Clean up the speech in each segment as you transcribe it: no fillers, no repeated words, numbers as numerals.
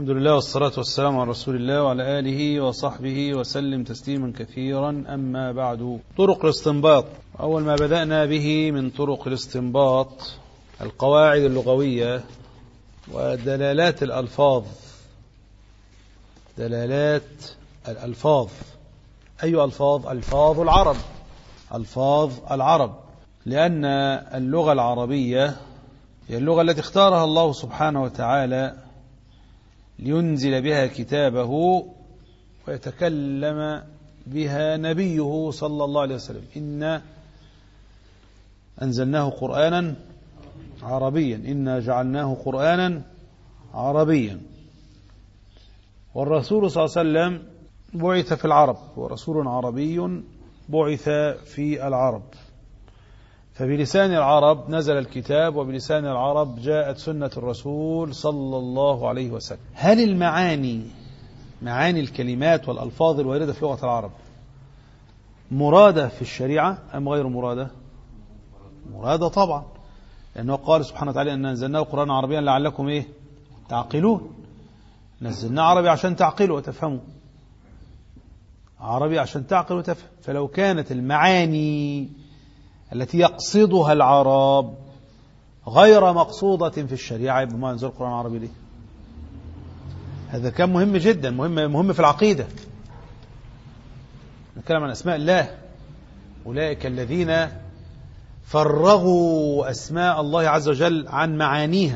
الحمد لله والصلاة والسلام على رسول الله وعلى آله وصحبه وسلم تسليما كثيرا. أما بعد، طرق الاستنباط. أول ما بدأنا به من طرق الاستنباط القواعد اللغوية ودلالات الألفاظ. دلالات الألفاظ، أي ألفاظ؟ ألفاظ العرب، ألفاظ العرب، لأن اللغة العربية هي اللغة التي اختارها الله سبحانه وتعالى لينزل بها كتابه ويتكلم بها نبيه صلى الله عليه وسلم. إنا أنزلناه قرآنا عربيا، إنا جعلناه قرآنا عربيا. والرسول صلى الله عليه وسلم بعث في العرب، ورسول عربي بعث في العرب، فبلسان العرب نزل الكتاب، وبلسان العرب جاءت سنة الرسول صلى الله عليه وسلم. هل معاني الكلمات والألفاظ الواردة في لغة العرب مرادة في الشريعة أم غير مرادة؟ مرادة طبعا، لأنه قال سبحانه وتعالى أن نزلناه قرآنا عربيا لعلكم تعقلون. نزلناه عربي عشان تعقلوا وتفهموا، عربي عشان تعقل وتفهم. فلو كانت المعاني التي يقصدها العرب غير مقصودة في الشريعة، يبقى ما ينزل القرآن العربي ليه؟ هذا كان مهم جدا، مهم في العقيدة. نتكلم عن أسماء الله، أولئك الذين فرغوا أسماء الله عز وجل عن معانيها.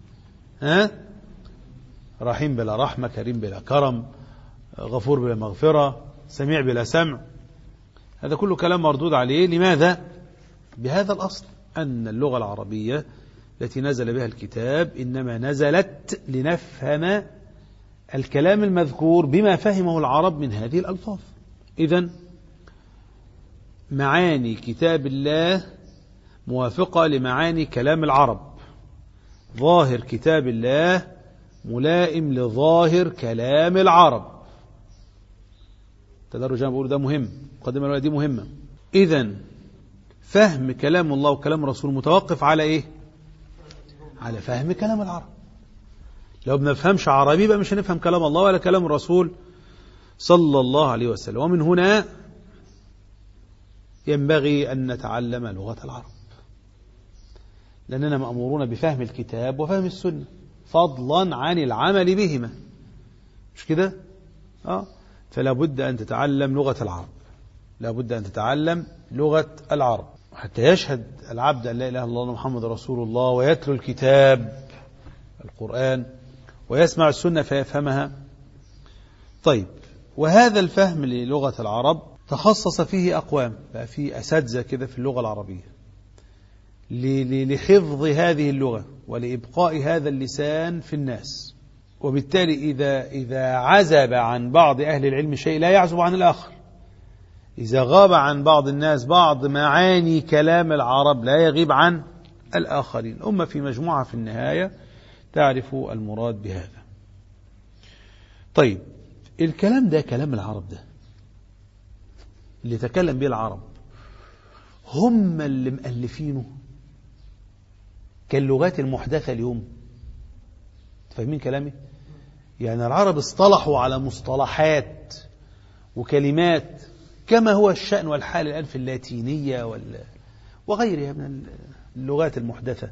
رحيم بلا رحمة، كريم بلا كرم، غفور بلا مغفرة، سميع بلا سمع. هذا كله كلام مردود عليه. لماذا؟ بهذا الأصل، أن اللغة العربية التي نزل بها الكتاب إنما نزلت لنفهم الكلام المذكور بما فهمه العرب من هذه الألفاظ. إذن معاني كتاب الله موافقة لمعاني كلام العرب، ظاهر كتاب الله ملائم لظاهر كلام العرب. تدرج أنا بقول ده مهم، مقدمة دي مهمة. إذن فهم كلام الله وكلام الرسول متوقف على إيه؟ على فهم كلام العرب. لو بنفهمش عربي بقى مش هنفهم كلام الله ولا كلام الرسول صلى الله عليه وسلم. ومن هنا ينبغي أن نتعلم لغة العرب، لأننا مأمورون بفهم الكتاب وفهم السنة فضلا عن العمل بهما، مش كده؟ فلا بد أن تتعلم لغة العرب، لا بد أن تتعلم لغة العرب حتى يشهد العبد أن لا إله إلا الله محمد رسول الله، ويتلو الكتاب القرآن ويسمع السنة فيفهمها. طيب، وهذا الفهم للغة العرب تخصص فيه أقوام، بقى فيه أساتذة كده في اللغة العربية لحفظ هذه اللغة ولإبقاء هذا اللسان في الناس. وبالتالي إذا عزب عن بعض أهل العلم شيء لا يعزب عن الآخر، إذا غاب عن بعض الناس بعض معاني كلام العرب لا يغيب عن الآخرين. الأمة في مجموعة في النهاية تعرف المراد بهذا. طيب، الكلام ده كلام العرب ده اللي تكلم به العرب هم اللي مؤلفينه كاللغات المحدثة اليوم. فاهمين كلامي؟ يعني العرب اصطلحوا على مصطلحات وكلمات كما هو الشأن والحال الآن في اللاتينية وغيرها من اللغات المحدثة.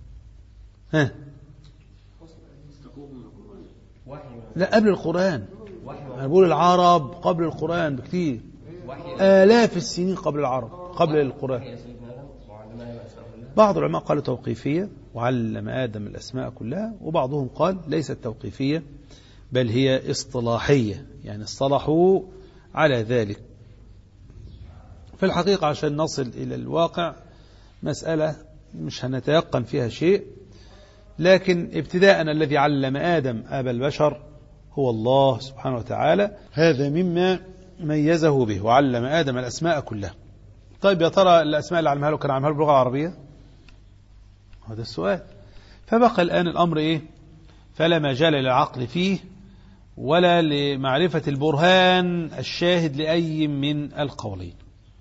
لا، قبل القرآن. أنا بقول العرب قبل القرآن بكثير، آلاف السنين قبل العرب، قبل القرآن. بعض العلماء قالوا توقيفية وعلم آدم الأسماء كلها، وبعضهم قال ليست توقيفية بل هي اصطلاحية، يعني اصطلحوا على ذلك. في الحقيقة عشان نصل إلى الواقع مسألة مش هنتيقن فيها شيء، لكن ابتداء الذي علم آدم أبا البشر هو الله سبحانه وتعالى، هذا مما ميزه به، وعلم آدم الأسماء كلها. طيب، يا ترى الأسماء اللي علمها له كان علمها له باللغة العربية؟ هذا السؤال. فبقى الآن الأمر فلا مجال للعقل فيه ولا لمعرفة البرهان الشاهد لأي من القولين.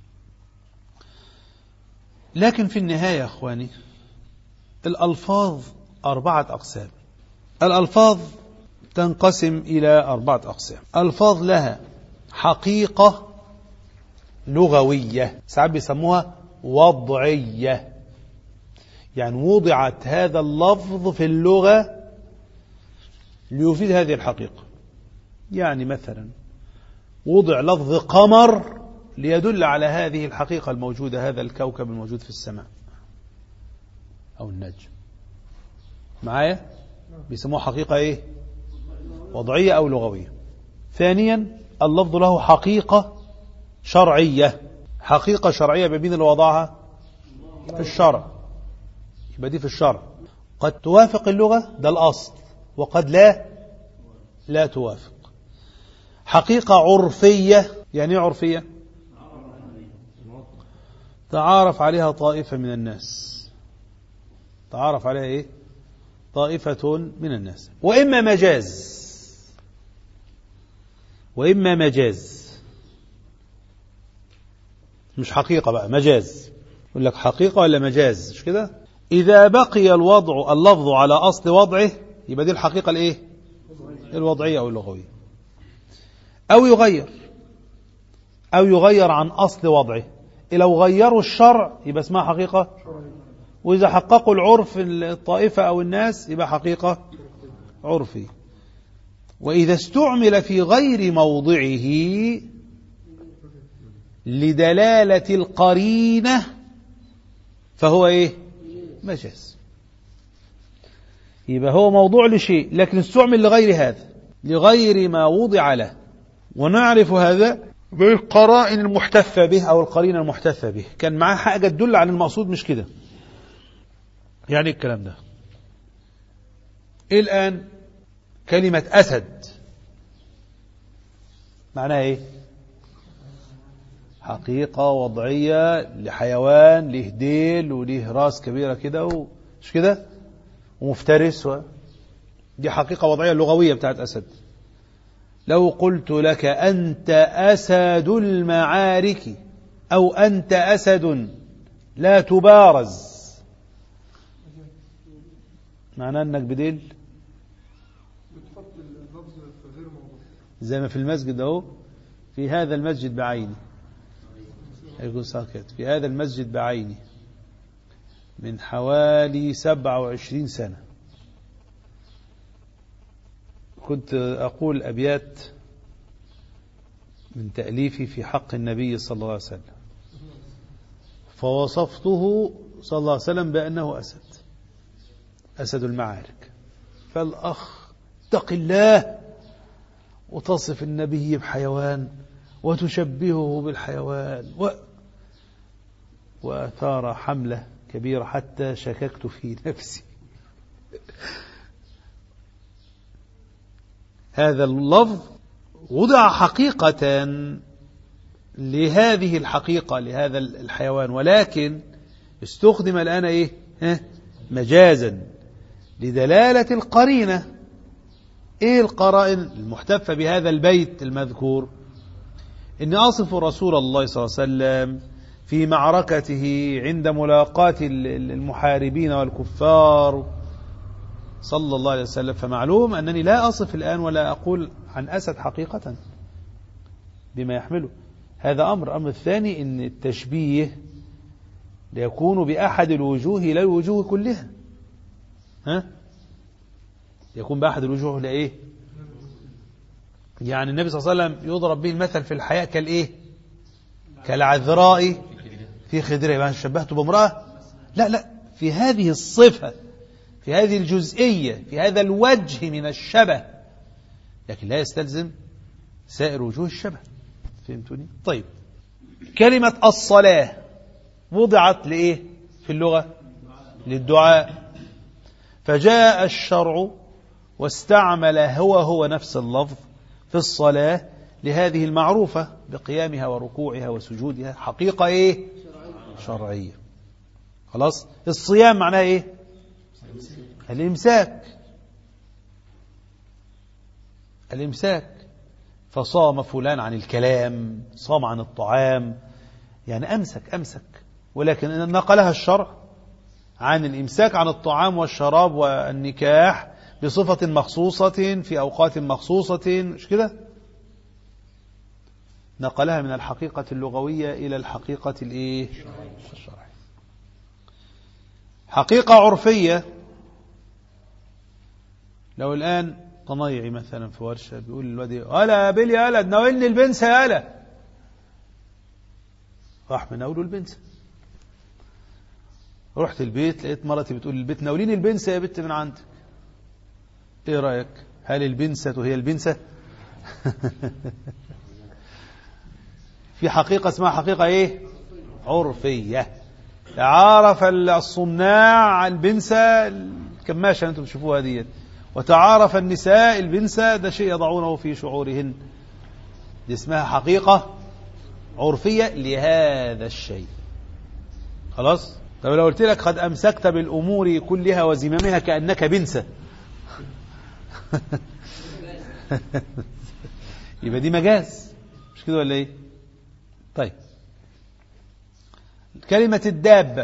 لكن في النهاية يا أخواني، الألفاظ 4 أقسام. الألفاظ تنقسم إلى 4 أقسام. ألفاظ لها حقيقة لغوية، ساعات بيسموها وضعية، يعني وضعت هذا اللفظ في اللغة ليفيد هذه الحقيقة. يعني مثلا وضع لفظ قمر ليدل على هذه الحقيقة الموجودة، هذا الكوكب الموجود في السماء أو النجم. معايا؟ بيسموها حقيقة إيه؟ وضعية أو لغوية. ثانيا اللفظ له حقيقة شرعية. حقيقة شرعية بمين اللي وضعها؟ في الشرع. يبقى دي في الشرع قد توافق اللغة، ده الأصل، وقد لا توافق. حقيقة عرفية. يعني ايه عرفية؟ تعارف عليها طائفة من الناس. تعارف عليها ايه؟ طائفة من الناس. وإما مجاز، وإما مجاز، مش حقيقة بقى، مجاز. يقول لك حقيقة ولا مجاز، مش كده؟ إذا بقي اللفظ على أصل وضعه يبقى دي الحقيقة الايه؟ الوضعية أو اللغوية. أو يغير عن أصل وضعه. لو غيروا الشرع يبقى اسمها حقيقة، وإذا حققوا العرف الطائفة أو الناس يبقى حقيقة عرفي. وإذا استعمل في غير موضعه لدلالة القرينة فهو إيه؟ مجاز. يبقى هو موضوع لشيء لكن استعمل لغير هذا، لغير ما وضع له. ونعرف هذا بالقرائن المحتفة به أو القرينة المحتفة به. كان معاه حاجة تدل عن المقصود، مش كده. يعني الكلام ده الآن كلمة أسد معناها إيه؟ حقيقة وضعية لحيوان له ديل وله راس كبيرة كده، مش كده، ومفترس، دي حقيقة وضعية لغوية بتاعت أسد. لو قلت لك أنت أسد المعارك أو أنت أسد لا تبارز، معناه أنك بديل، زي ما في المسجد أهو، في هذا المسجد بعينه، يقول ساكت، في هذا المسجد بعينه من حوالي 27 سنة كنت أقول أبيات من تأليفي في حق النبي صلى الله عليه وسلم، فوصفته صلى الله عليه وسلم بأنه أسد المعارك. فالأخ اتق الله وتصف النبي بحيوان وتشبهه بالحيوان وأثار حملة كبيرة حتى شككت في نفسي. هذا اللفظ وضع حقيقة لهذه الحقيقة لهذا الحيوان، ولكن استخدم الآن إيه؟ مجازا لدلالة القرينة. إيه القرائن المحتفة بهذا البيت المذكور؟ إني أصف رسول الله صلى الله عليه وسلم في معركته عند ملاقاة المحاربين والكفار صلى الله عليه وسلم، فمعلوم أنني لا أصف الآن ولا أقول عن أسد حقيقة بما يحمله. هذا أمر الثاني إن التشبيه ليكون بأحد الوجوه لا الوجوه كلها، يكون بأحد الوجوه لإيه؟ يعني النبي صلى الله عليه وسلم يضرب به المثل في الحياء كالإيه؟ كالعذراء في خدرها. يعني شبهته بامرأة؟ لا، في هذه الصفة، في هذه الجزئية، في هذا الوجه من الشبه، لكن لا يستلزم سائر وجوه الشبه. فهمتوني؟ طيب، كلمة الصلاة وضعت لإيه في اللغة؟ للدعاء، فجاء الشرع واستعمل هو نفس اللفظ في الصلاة لهذه المعروفة بقيامها وركوعها وسجودها، حقيقة إيه؟ شرعية. خلاص. الصيام معناه إيه؟ الإمساك. فصام فلان عن الكلام، صام عن الطعام، يعني أمسك، ولكن نقلها الشرع عن الإمساك عن الطعام والشراب والنكاح بصفة مخصوصة في أوقات مخصوصة، مش كده؟ نقلها من الحقيقة اللغوية إلى الحقيقة الإيه؟ الشرعية. حقيقة عرفية، لو الآن طنيعي مثلا في ورشة بيقول للواد ألا يا بيلي ألا تناولني البنسة يا ألا، راح مناوله البنسة. رحت البيت لقيت مرتي بتقول للبيت ناوليني البنسة يا بنت من عندك. ايه رأيك؟ هل البنسة هي البنسة؟ في حقيقة اسمها حقيقة ايه؟ عرفية. تعارف الصناع البنسة الكماشة انتم تشوفوها دي، وتعارف النساء البنسة، ده شيء يضعونه في شعورهن، دي اسمها حقيقة عرفية لهذا الشيء. خلاص؟ طب لو قلت لك قد أمسكت بالأمور كلها وزمامها كأنك بنسة، يبقى دي مجاز، مش كده ولا ايه؟ طيب، كلمة الدابة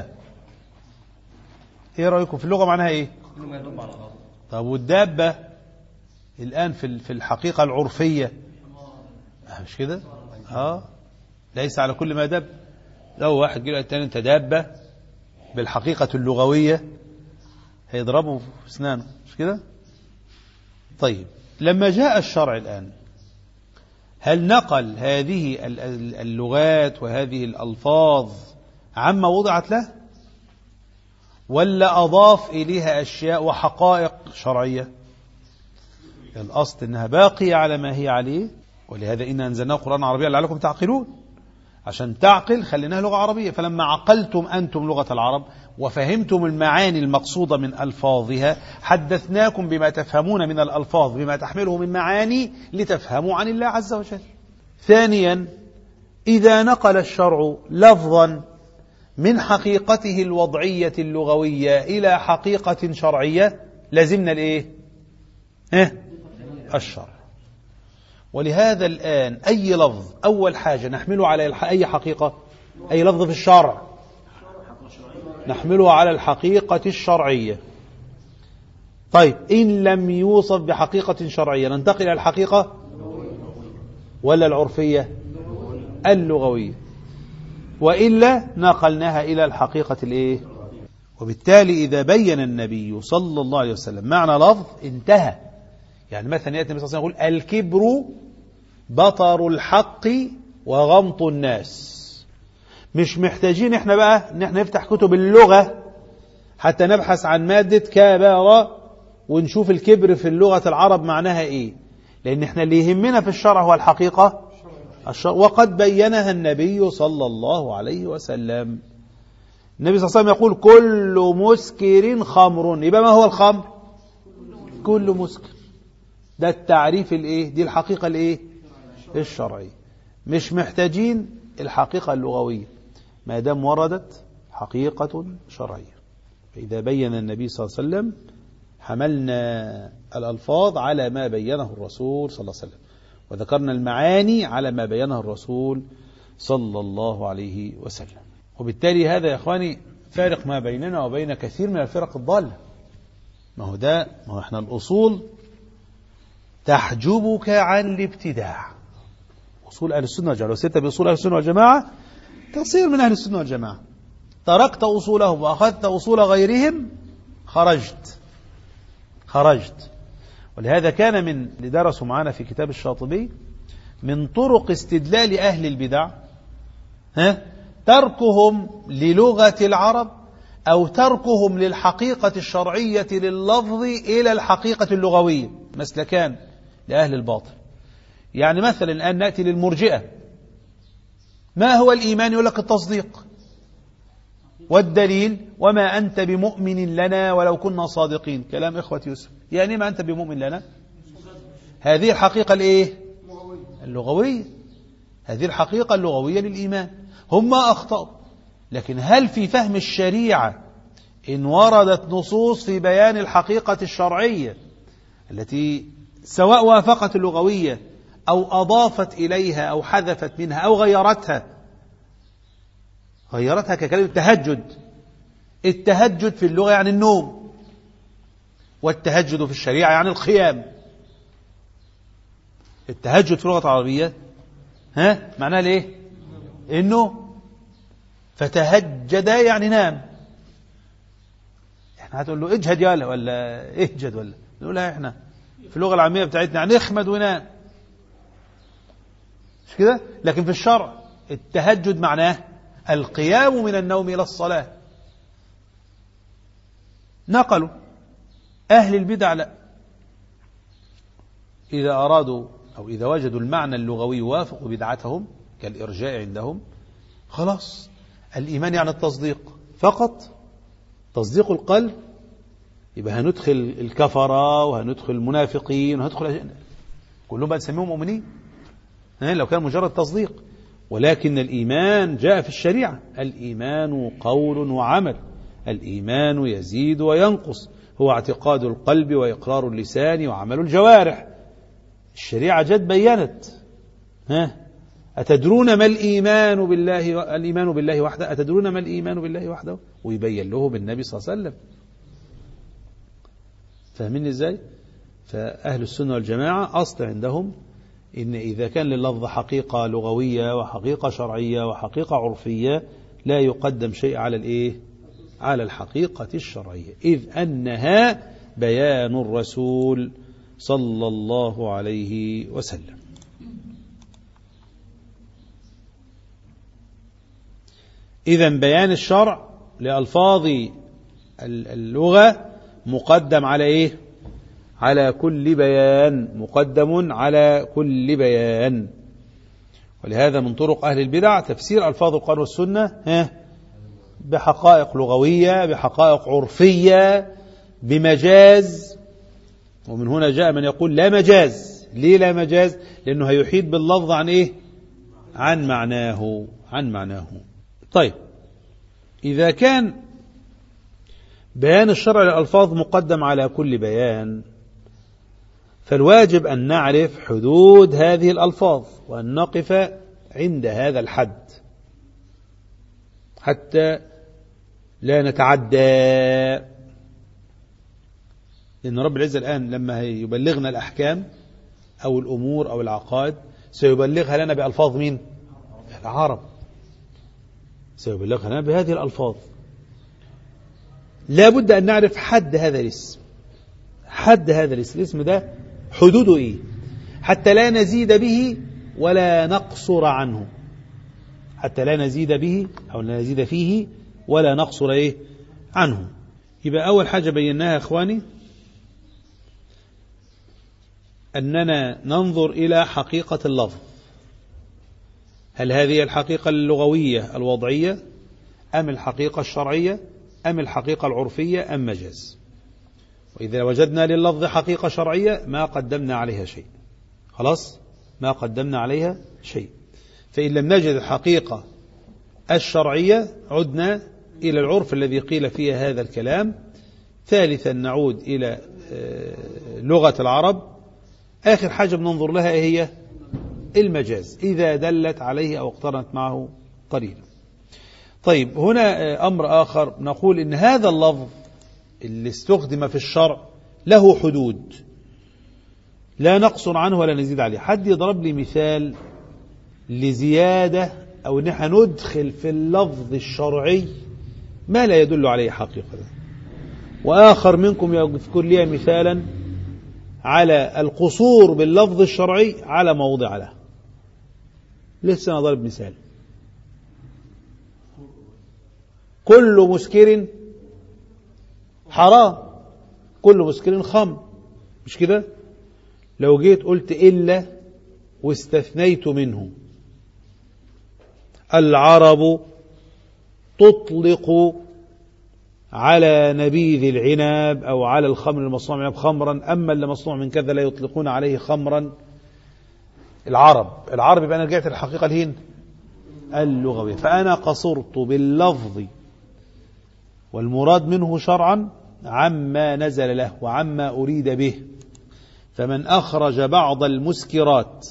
ايه رأيكم في اللغة معناها ايه؟ طب والدابة الآن في الحقيقة العرفية مش كده؟ ليس على كل ما دب. لو واحد قال التاني انت دابة بالحقيقة اللغوية هيضربه في اسنانه، مش كده؟ طيب، لما جاء الشرع الآن هل نقل هذه اللغات وهذه الألفاظ عما وضعت له، ولا أضاف إليها أشياء وحقائق شرعية؟ الأصل أنها باقية على ما هي عليه، ولهذا إن أنزلناه قرآن عربيا لعلكم تعقلون. عشان تعقل خليناها لغة عربية، فلما عقلتم أنتم لغة العرب وفهمتم المعاني المقصودة من ألفاظها حدثناكم بما تفهمون من الألفاظ بما تحمله من معاني لتفهموا عن الله عز وجل. ثانيا، إذا نقل الشرع لفظا من حقيقته الوضعية اللغوية إلى حقيقة شرعية لازمنا الإيه؟ الشرع. ولهذا الآن أي لفظ أول حاجة نحمله على أي حقيقة، أي لفظ في الشرع نحمله على الحقيقة الشرعية. طيب، إن لم يوصف بحقيقة شرعية ننتقل إلى الحقيقة ولا العرفية؟ اللغوية، وإلا نقلناها إلى الحقيقة الإيه؟ وبالتالي إذا بين النبي صلى الله عليه وسلم معنى لفظ انتهى. يعني مثلا يأتي النبي صلى الله عليه وسلم يقول الكبر بطر الحق وغمط الناس. مش محتاجين احنا بقى ان احنا نفتح كتب اللغة حتى نبحث عن مادة كبر ونشوف الكبر في اللغة العرب معناها ايه، لان احنا اللي يهمنا في الشرع هو الحقيقة وقد بينها النبي صلى الله عليه وسلم. النبي صلى الله عليه وسلم يقول كل مسكر خمر. يبقى ما هو الخمر؟ كل مسكر. ده التعريف الايه؟ دي الحقيقة الايه؟ الشرعية. مش محتاجين الحقيقة اللغوية ما دام وردت حقيقة شرعية. فإذا بين النبي صلى الله عليه وسلم حملنا الألفاظ على ما بينه الرسول صلى الله عليه وسلم، وذكرنا المعاني على ما بينه الرسول صلى الله عليه وسلم. وبالتالي هذا يا إخواني فارق ما بيننا وبين كثير من الفرق الضالة. ما هو احنا الأصول تحجبك عن الابتداع. أصول أهل السنة والجماعة، لو سرت بأصول أهل السنة والجماعة تصير من أهل السنة والجماعة. تركت أصولهم وأخذت أصول غيرهم خرجت. ولهذا كان من اللي درسوا معنا في كتاب الشاطبي من طرق استدلال أهل البدع تركهم للغة العرب أو تركهم للحقيقة الشرعية لللفظ إلى الحقيقة اللغوية، مسلكان لأهل الباطل. يعني مثلا الآن نأتي للمرجئة، ما هو الإيمان؟ يقول لك التصديق، والدليل وما أنت بمؤمن لنا ولو كنا صادقين. كلام إخوة يوسف، يعني ما أنت بمؤمن لنا، هذه الحقيقة الإيه؟ اللغوية. هذه الحقيقة اللغوية للإيمان. هم ما أخطأوا، لكن هل في فهم الشريعة إن وردت نصوص في بيان الحقيقة الشرعية التي سواء وافقت اللغوية أو أضافت إليها أو حذفت منها أو غيرتها ككلمة التهجد في اللغة يعني النوم، والتهجد في الشريعة يعني القيام. التهجد في اللغة العربية معناه ليه؟ إنه فتهجد يعني نام. احنا هتقول له اجهد يالا ولا اهجد ولا نقولها احنا في اللغة العامية بتاعتنا يعني اخمد ونام، مش كده؟ لكن في الشرع التهجد معناه القيام من النوم إلى الصلاة. نقلوا أهل البدع لا، إذا أرادوا أو إذا وجدوا المعنى اللغوي يوافق بدعتهم كالإرجاء عندهم خلاص الإيمان يعني التصديق فقط، تصديق القلب، يبقى هندخل الكفرة وهندخل المنافقين وهندخل كلهم بقى نسميهم مؤمنين لو كان مجرد تصديق. ولكن الإيمان جاء في الشريعة، الإيمان قول وعمل، الإيمان يزيد وينقص، هو اعتقاد القلب وإقرار اللسان وعمل الجوارح. الشريعة جت بيّنت أتدرون ما الإيمان بالله؟ الإيمان بالله وحده، أتدرون ما الإيمان بالله وحده؟ ويبين له بالنبي صلى الله عليه وسلم. فاهمين إزاي؟ فأهل السنة والجماعة أصل عندهم إن إذا كان لللفظ حقيقة لغوية وحقيقة شرعية وحقيقة عرفية لا يقدم شيء على الإيه؟ على الحقيقة الشرعية، إذ أنها بيان الرسول صلى الله عليه وسلم. إذن بيان الشرع لألفاظ اللغة مقدم على إيه؟ على كل بيان، مقدم على كل بيان. ولهذا من طرق أهل البدع تفسير ألفاظ القرآن والسنة بحقائق لغوية، بحقائق عرفية، بمجاز. ومن هنا جاء من يقول لا مجاز. ليه لا مجاز؟ لأنه هيحيد باللفظ عن إيه؟ عن معناه. طيب، إذا كان بيان الشرع للألفاظ مقدم على كل بيان، فالواجب أن نعرف حدود هذه الألفاظ وأن نقف عند هذا الحد حتى لا نتعدى. لأن رب العزة الآن لما يبلغنا الأحكام أو الأمور أو العقائد سيبلغها لنا بألفاظ مين؟ العرب، سيبلغها لنا بهذه الألفاظ. لا بد أن نعرف حد هذا الاسم، حد هذا الاسم ده حدوده إيه، حتى لا نزيد به ولا نقصر عنه، حتى لا نزيد به أو لا نزيد فيه ولا نقصر إيه عنه. يبقى أول حاجة بيناها يا إخواني أننا ننظر إلى حقيقة اللفظ، هل هذه الحقيقة اللغوية الوضعية أم الحقيقة الشرعية أم الحقيقة العرفية أم مجاز. وإذا وجدنا لللفظ حقيقة شرعية ما قدمنا عليها شيء، خلاص ما قدمنا عليها شيء. فإن لم نجد الحقيقة الشرعية عدنا إلى العرف الذي قيل فيه هذا الكلام. ثالثا نعود إلى لغة العرب. آخر حاجة بننظر لها هي المجاز إذا دلت عليه أو اقترنت معه قرينة. طيب، هنا أمر آخر، نقول إن هذا اللفظ اللي استخدم في الشرع له حدود لا نقصر عنه ولا نزيد عليه. حد يضرب لي مثال لزيادة أو نحن ندخل في اللفظ الشرعي ما لا يدل عليه حقيقة، وآخر منكم يذكر لي مثالا على القصور باللفظ الشرعي على موضع له. لسه أنا ضرب مثال، كل مسكر حرام، كل مسكر خمر، مش كده؟ لو جيت قلت إلا واستثنيت منه، العرب تطلق على نبيذ العنب أو على الخمر المصنوع من العنب خمرا، أما اللي مصنوع من كذا لا يطلقون عليه خمرا. العرب يبقى أنا رجعت الحقيقة الهين اللغوية، فأنا قصرت باللفظ والمراد منه شرعا عما نزل له وعما أريد به. فمن أخرج بعض المسكرات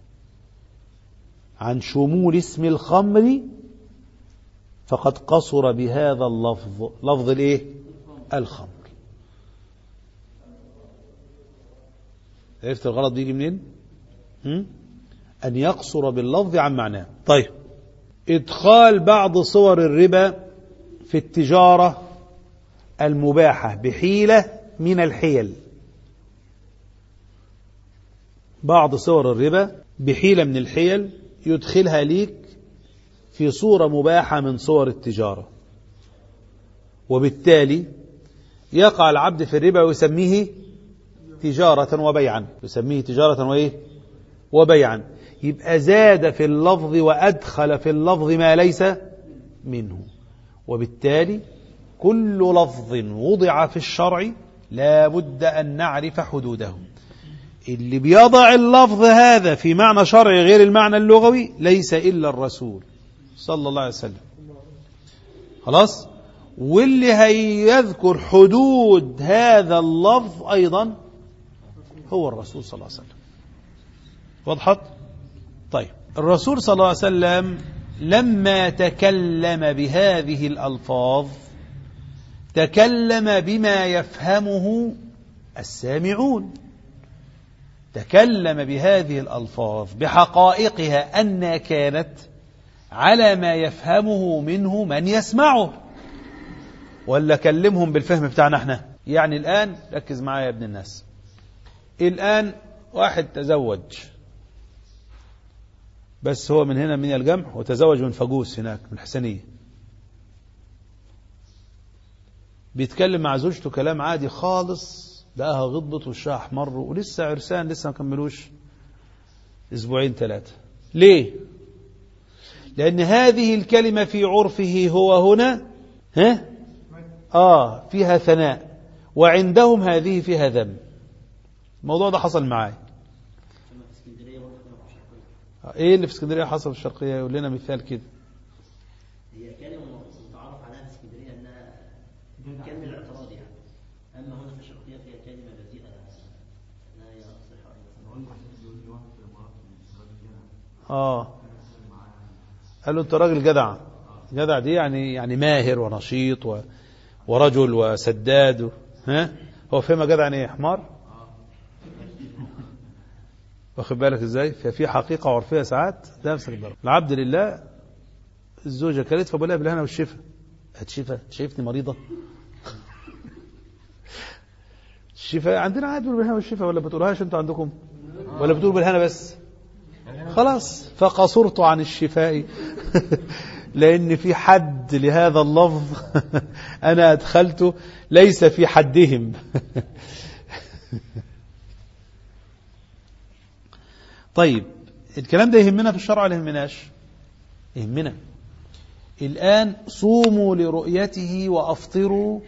عن شمول اسم الخمر فقد قصر بهذا اللفظ، لفظ الايه؟ الخمر. عرفت الغلط بيجي منين؟ أن يقصر باللفظ عن معناه. طيب، إدخال بعض صور الربا في التجارة المباحة بحيلة من الحيل. بعض صور الربا بحيلة من الحيل يدخلها ليك في صورة مباحة من صور التجارة، وبالتالي يقع العبد في الربا ويسميه تجارة وبيعا، يسميه تجارة وإيه؟ وبيعا. يبقى زاد في اللفظ وأدخل في اللفظ ما ليس منه، وبالتالي كل لفظ وضع في الشرع لا بد أن نعرف حدوده. اللي بيضع اللفظ هذا في معنى شرعي غير المعنى اللغوي ليس إلا الرسول صلى الله عليه وسلم. خلاص؟ واللي هيذكر حدود هذا اللفظ أيضا هو الرسول صلى الله عليه وسلم. وضحت؟ طيب، الرسول صلى الله عليه وسلم لما تكلم بهذه الألفاظ تكلم بما يفهمه السامعون، تكلم بهذه الألفاظ بحقائقها أنها كانت على ما يفهمه منه من يسمعه، ولا كلمهم بالفهم بتاعنا احنا. يعني الآن ركز معايا يا ابن الناس، الآن واحد تزوج، بس هو من هنا من الجمح، وتزوج من فجوس هناك من الحسنية، بيتكلم مع زوجته كلام عادي خالص، لقاها غضبت وشها احمر ولسه عرسان، لسه ما كملوش اسبوعين 3. ليه؟ لأن هذه الكلمة في عرفه هو هنا فيها ثناء، وعندهم هذه فيها ذم. الموضوع ده حصل معاي. ايه اللي في اسكندريه حصل في الشرقيه؟ يقول لنا مثال كده. هي كلمه متعارف عليها في اسكندريه انها كلمه الاعتراض يعني، اما هنا في الشرقيه فيها كلمه بذيئه لا يصح قال له انت راجل جدع. جدع دي يعني ماهر ونشيط ورجل وسداد هو فهمها جدع يعني حمار. واخد بالك ازاي؟ ففي حقيقه عرفيه ساعات ده امسك الضرب. العبد لله الزوجه كلت فبقول لها بالهنا والشفا. هتشفى؟ شايفني مريضه؟ الشفاء عندنا عادي بالهنا والشفا، ولا بتقولهاش انتوا عندكم؟ ولا بتقول بالهنا بس؟ خلاص، فقصرت عن الشفاء لأن في حد لهذا اللفظ أنا أدخلته ليس في حدهم. طيب، الكلام ده يهمنا في الشرع ولا يهمناش؟ يهمنا. الآن صوموا لرؤيته وأفطروا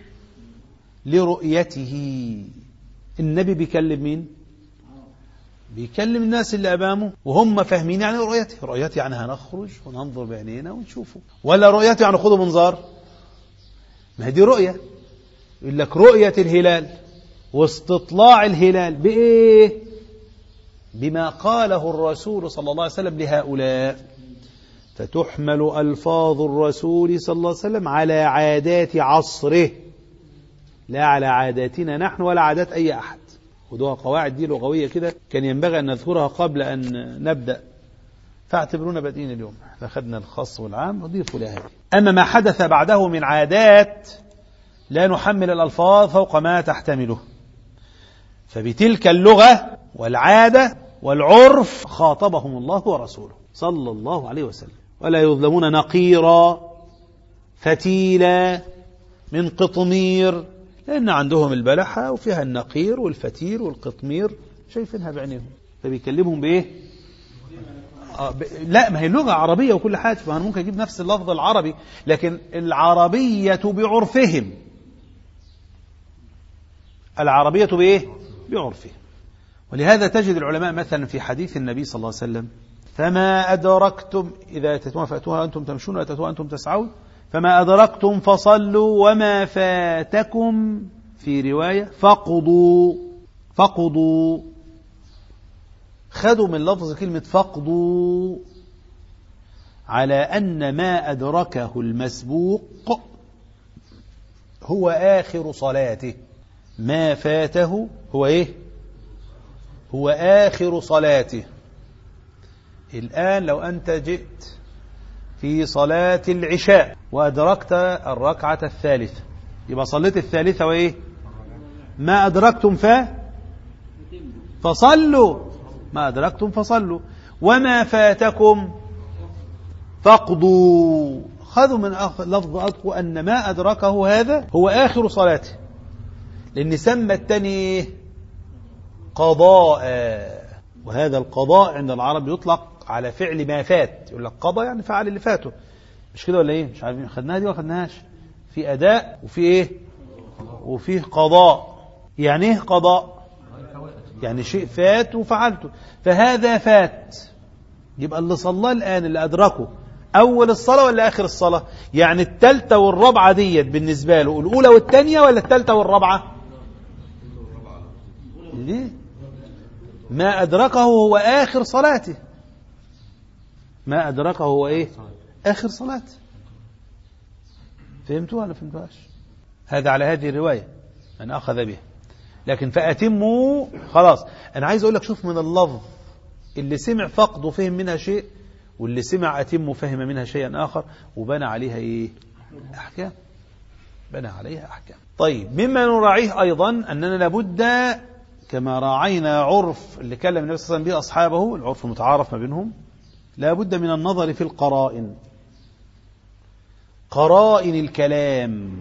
لرؤيته. النبي بيكلم مين؟ بيكلم الناس اللي أمامه وهم فاهمين يعني رؤيته. رؤيته يعني هنخرج وننظر بعينينا ونشوفه، ولا رؤيته يعني خذوا منظار؟ ما هي دي رؤية. يقول لك رؤية الهلال واستطلاع الهلال بإيه؟ بما قاله الرسول صلى الله عليه وسلم لهؤلاء، فتحمل ألفاظ الرسول صلى الله عليه وسلم على عادات عصره لا على عاداتنا نحن ولا عادات أي أحد. ودوها قواعد دي لغوية كده كان ينبغي أن نذكرها قبل أن نبدأ، فاعتبرونا بادئين اليوم. فأخذنا الخاص والعام نضيف لها. أما ما حدث بعده من عادات لا نحمل الألفاظ فوق ما تحتمله، فبتلك اللغة والعادة والعرف خاطبهم الله ورسوله صلى الله عليه وسلم، ولا يظلمون نقيرا فتيلا من قطمير، لأن عندهم البلحة وفيها النقير والفتيل والقطمير شايفينها بعينيهم، فبيكلمهم بإيه؟ لا، ما هي لغة عربية وكل حاجة، فأنا ممكن أجيب نفس اللفظ العربي، لكن العربية بعرفهم. العربية بإيه؟ بعرفهم. ولهذا تجد العلماء مثلا في حديث النبي صلى الله عليه وسلم: فما أدركتم إذا أتيتموها فأتوها أنتم تمشون وأتيتوها أنتم تسعون، فما أدركتم فصلوا وما فاتكم في رواية فقضوا. خذوا من لفظ كلمة فقضوا على أن ما أدركه المسبوق هو آخر صلاته، ما فاته هو إيه؟ هو آخر صلاته. الآن لو أنت جئت في صلاة العشاء وأدركت الركعة الثالثة، يبقى صليت الثالثة وإيه؟ ما أدركتم فصلوا، ما أدركتم فصلوا، وما فاتكم فاقضوا. خذوا من لفظ أدقوا أن ما أدركه هذا هو آخر صلاته، لأن سمى التاني قضاء، وهذا القضاء عند العرب يطلق على فعل ما فات. يقول لك قضى يعني فعل اللي فاته، مش كده ولا ايه؟ مش عارفين خدناها دي ولا خدناهاش؟ في أداء وفي ايه؟ وفيه قضاء. يعني ايه قضاء؟ يعني شيء فات وفعلته، فهذا فات، يبقى اللي صلاه الآن اللي أدركه أول الصلاة ولا آخر الصلاة؟ يعني التالتة والرابعة ديت بالنسبة له الأولى والتانية ولا التالتة والرابعة؟ ليه؟ ما أدركه هو آخر صلاته، ما أدركه هو إيه؟ آخر صلاته. فهمتوا ولا فهمتوهاش؟ هذا على هذه الرواية من أخذ بها. لكن فأتموا خلاص. أنا عايز أقول لك شوف من اللفظ اللي سمع فقد وفهم منها شيء، واللي سمع أتم وفهم منها شيئا آخر، وبنى عليها إيه؟ أحكام. بنى عليها أحكام. طيب، مما نراعيه أيضا أننا لابد كما راعينا عرف اللي كلم النبي صلى الله عليه وسلم به أصحابه، العرف المتعارف ما بينهم، لابد من النظر في القرائن، قرائن الكلام.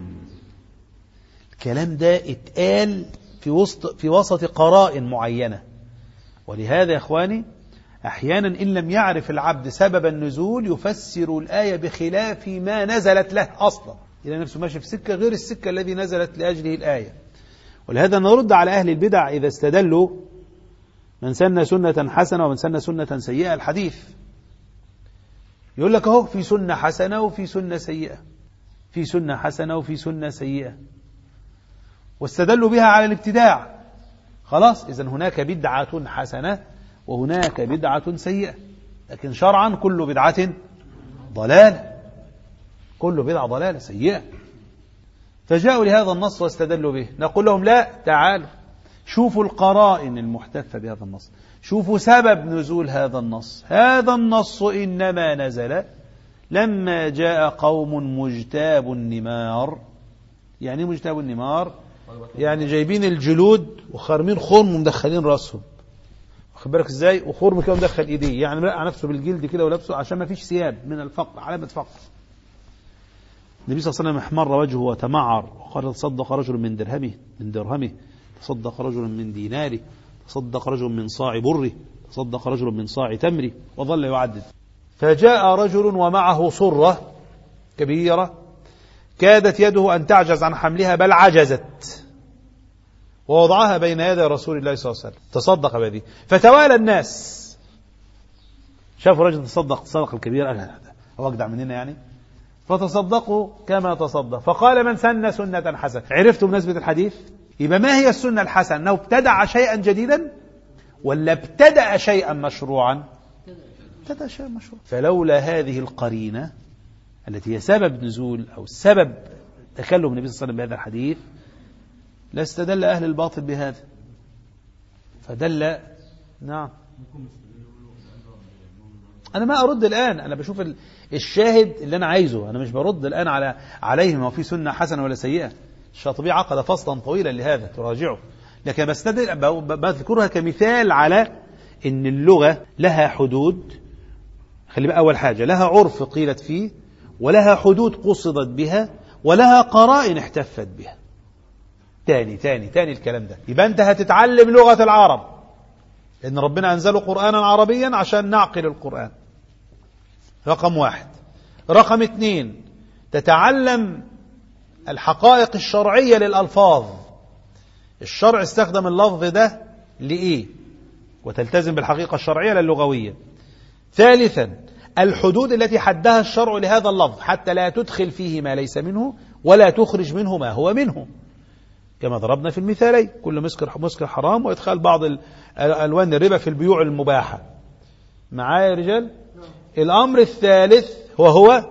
الكلام ده اتقال في وسط قرائن معينة. ولهذا يا إخواني أحيانا إن لم يعرف العبد سبب النزول يفسر الآية بخلاف ما نزلت له أصلا، إلى نفسه ماشي في سكة غير السكة الذي نزلت لأجله الآية. ولهذا نرد على أهل البدع إذا استدلوا من سن سنة حسنة ومن سن سنة سيئة الحديث. يقول لك أهو في سنة حسنة وفي سنة سيئة، في سنة حسنة وفي سنة سيئة، واستدلوا بها على الابتداع. خلاص، إذن هناك بدعة حسنة وهناك بدعة سيئة، لكن شرعا كل بدعة ضلالة، كل بدعة ضلالة سيئة. فجاءوا لهذا النص واستدلوا به. نقول لهم لا، تعالوا شوفوا القرائن المحتفة بهذا النص، شوفوا سبب نزول هذا النص. هذا النص إنما نزل لما جاء قوم مجتاب النمار. يعني مجتاب النمار يعني جايبين الجلود وخارمين خرم ومدخلين راسهم، واخد بالك ازاي؟ وخرم كده مدخل ايديه، يعني مرقع نفسه بالجلد كده ولابسه عشان ما فيش ثياب من الفقر، علامة فقر. النبي صلى الله عليه وسلم احمر وجهه وتمعر وقال تصدق رجل من درهمه، تصدق رجل من ديناره، تصدق رجل من صاع بره، تصدق رجل من صاع تمره، وظل يعدد. فجاء رجل ومعه صرة كبيرة كادت يده أن تعجز عن حملها بل عجزت، ووضعها بين يدي رسول الله صلى الله عليه وسلم تصدق بهذه. فتوالى الناس شافوا رجل تصدق الصدقة الكبيرة، هو أجدع مننا يعني، فتصدقوا كما تصدق. فقال من سن سنة حسنة. عرفتوا بنسبة الحديث؟ يبقى ما هي السنة الحسنة؟ أنه ابتدع شيئا جديدا ولا ابتدأ شيئا مشروعا؟ ابتدأ شيئا مشروعا. فلولا هذه القرينة التي هي سبب نزول أو سبب تكلم النبي صلى الله عليه وسلم بهذا الحديث لاستدل أهل الباطل بهذا. فدل. نعم، أنا ما أرد الآن، أنا بشوف الشاهد اللي أنا عايزه، أنا مش برد الآن عليهم هو في سنة حسنة ولا سيئة. الشاطبي عقد فصلا طويلا لهذا تراجعه، لكن بذكرها كمثال على إن اللغة لها حدود. خلي بقى، أول حاجة لها عرف قيلت فيه، ولها حدود قصدت بها، ولها قرائن احتفت بها. تاني الكلام ده. يبقى أنت هتتعلم لغة العرب، إن ربنا أنزله قرآنا عربيا عشان نعقل القرآن، رقم 1. رقم 2، تتعلم الحقائق الشرعية للألفاظ، الشرع استخدم اللفظ ده لإيه، وتلتزم بالحقيقة الشرعية للغوية. 3، الحدود التي حدها الشرع لهذا اللفظ حتى لا تدخل فيه ما ليس منه ولا تخرج منه ما هو منه، كما ضربنا في المثالين، كل مسكر حرام، وإدخال بعض ألوان الربا في البيوع المباحة. معايا يا رجال؟ الأمر الثالث وهو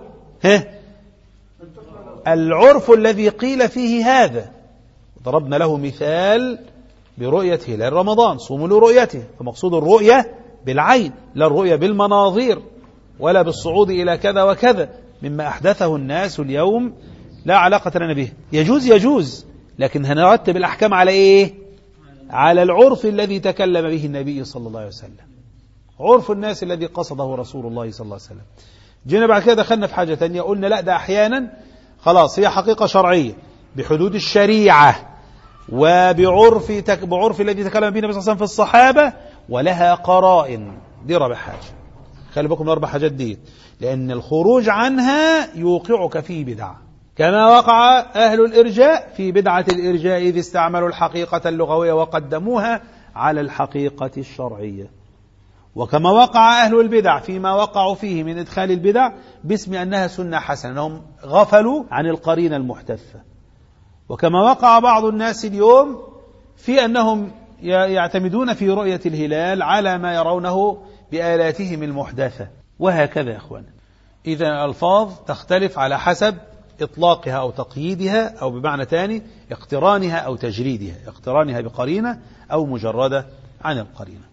العرف الذي قيل فيه هذا، ضربنا له مثال برؤية هلال رمضان، صوموا لرؤيته، فمقصود الرؤية بالعين لا الرؤية بالمناظير ولا بالصعود إلى كذا وكذا مما أحدثه الناس اليوم لا علاقة لنا به. يجوز، لكن هنرتب الأحكام على إيه؟ على العرف الذي تكلم به النبي صلى الله عليه وسلم، عرف الناس الذي قصده رسول الله صلى الله عليه وسلم. جينا بعد كده دخلنا في حاجة تانية، قلنا لا ده أحيانا خلاص هي حقيقة شرعية بحدود الشريعة وبعرف الذي تكلم به النبي صلى الله عليه وسلم في الصحابة ولها قرائن. دي رابع حاجة، خلي بالكم من الأربع حاجات دي، لأن الخروج عنها يوقعك في بدعة، كما وقع أهل الإرجاء في بدعة الإرجاء إذ استعملوا الحقيقة اللغوية وقدموها على الحقيقة الشرعية، وكما وقع أهل البدع فيما وقعوا فيه من إدخال البدع باسم أنها سنة حسنة، أنهم غفلوا عن القرينة المحتثة، وكما وقع بعض الناس اليوم في أنهم يعتمدون في رؤية الهلال على ما يرونه بآلاتهم المحدثة، وهكذا يا أخوان. إذن الألفاظ تختلف على حسب إطلاقها أو تقييدها، أو بمعنى تاني اقترانها أو تجريدها، اقترانها بقرينة أو مجردة عن القرينة.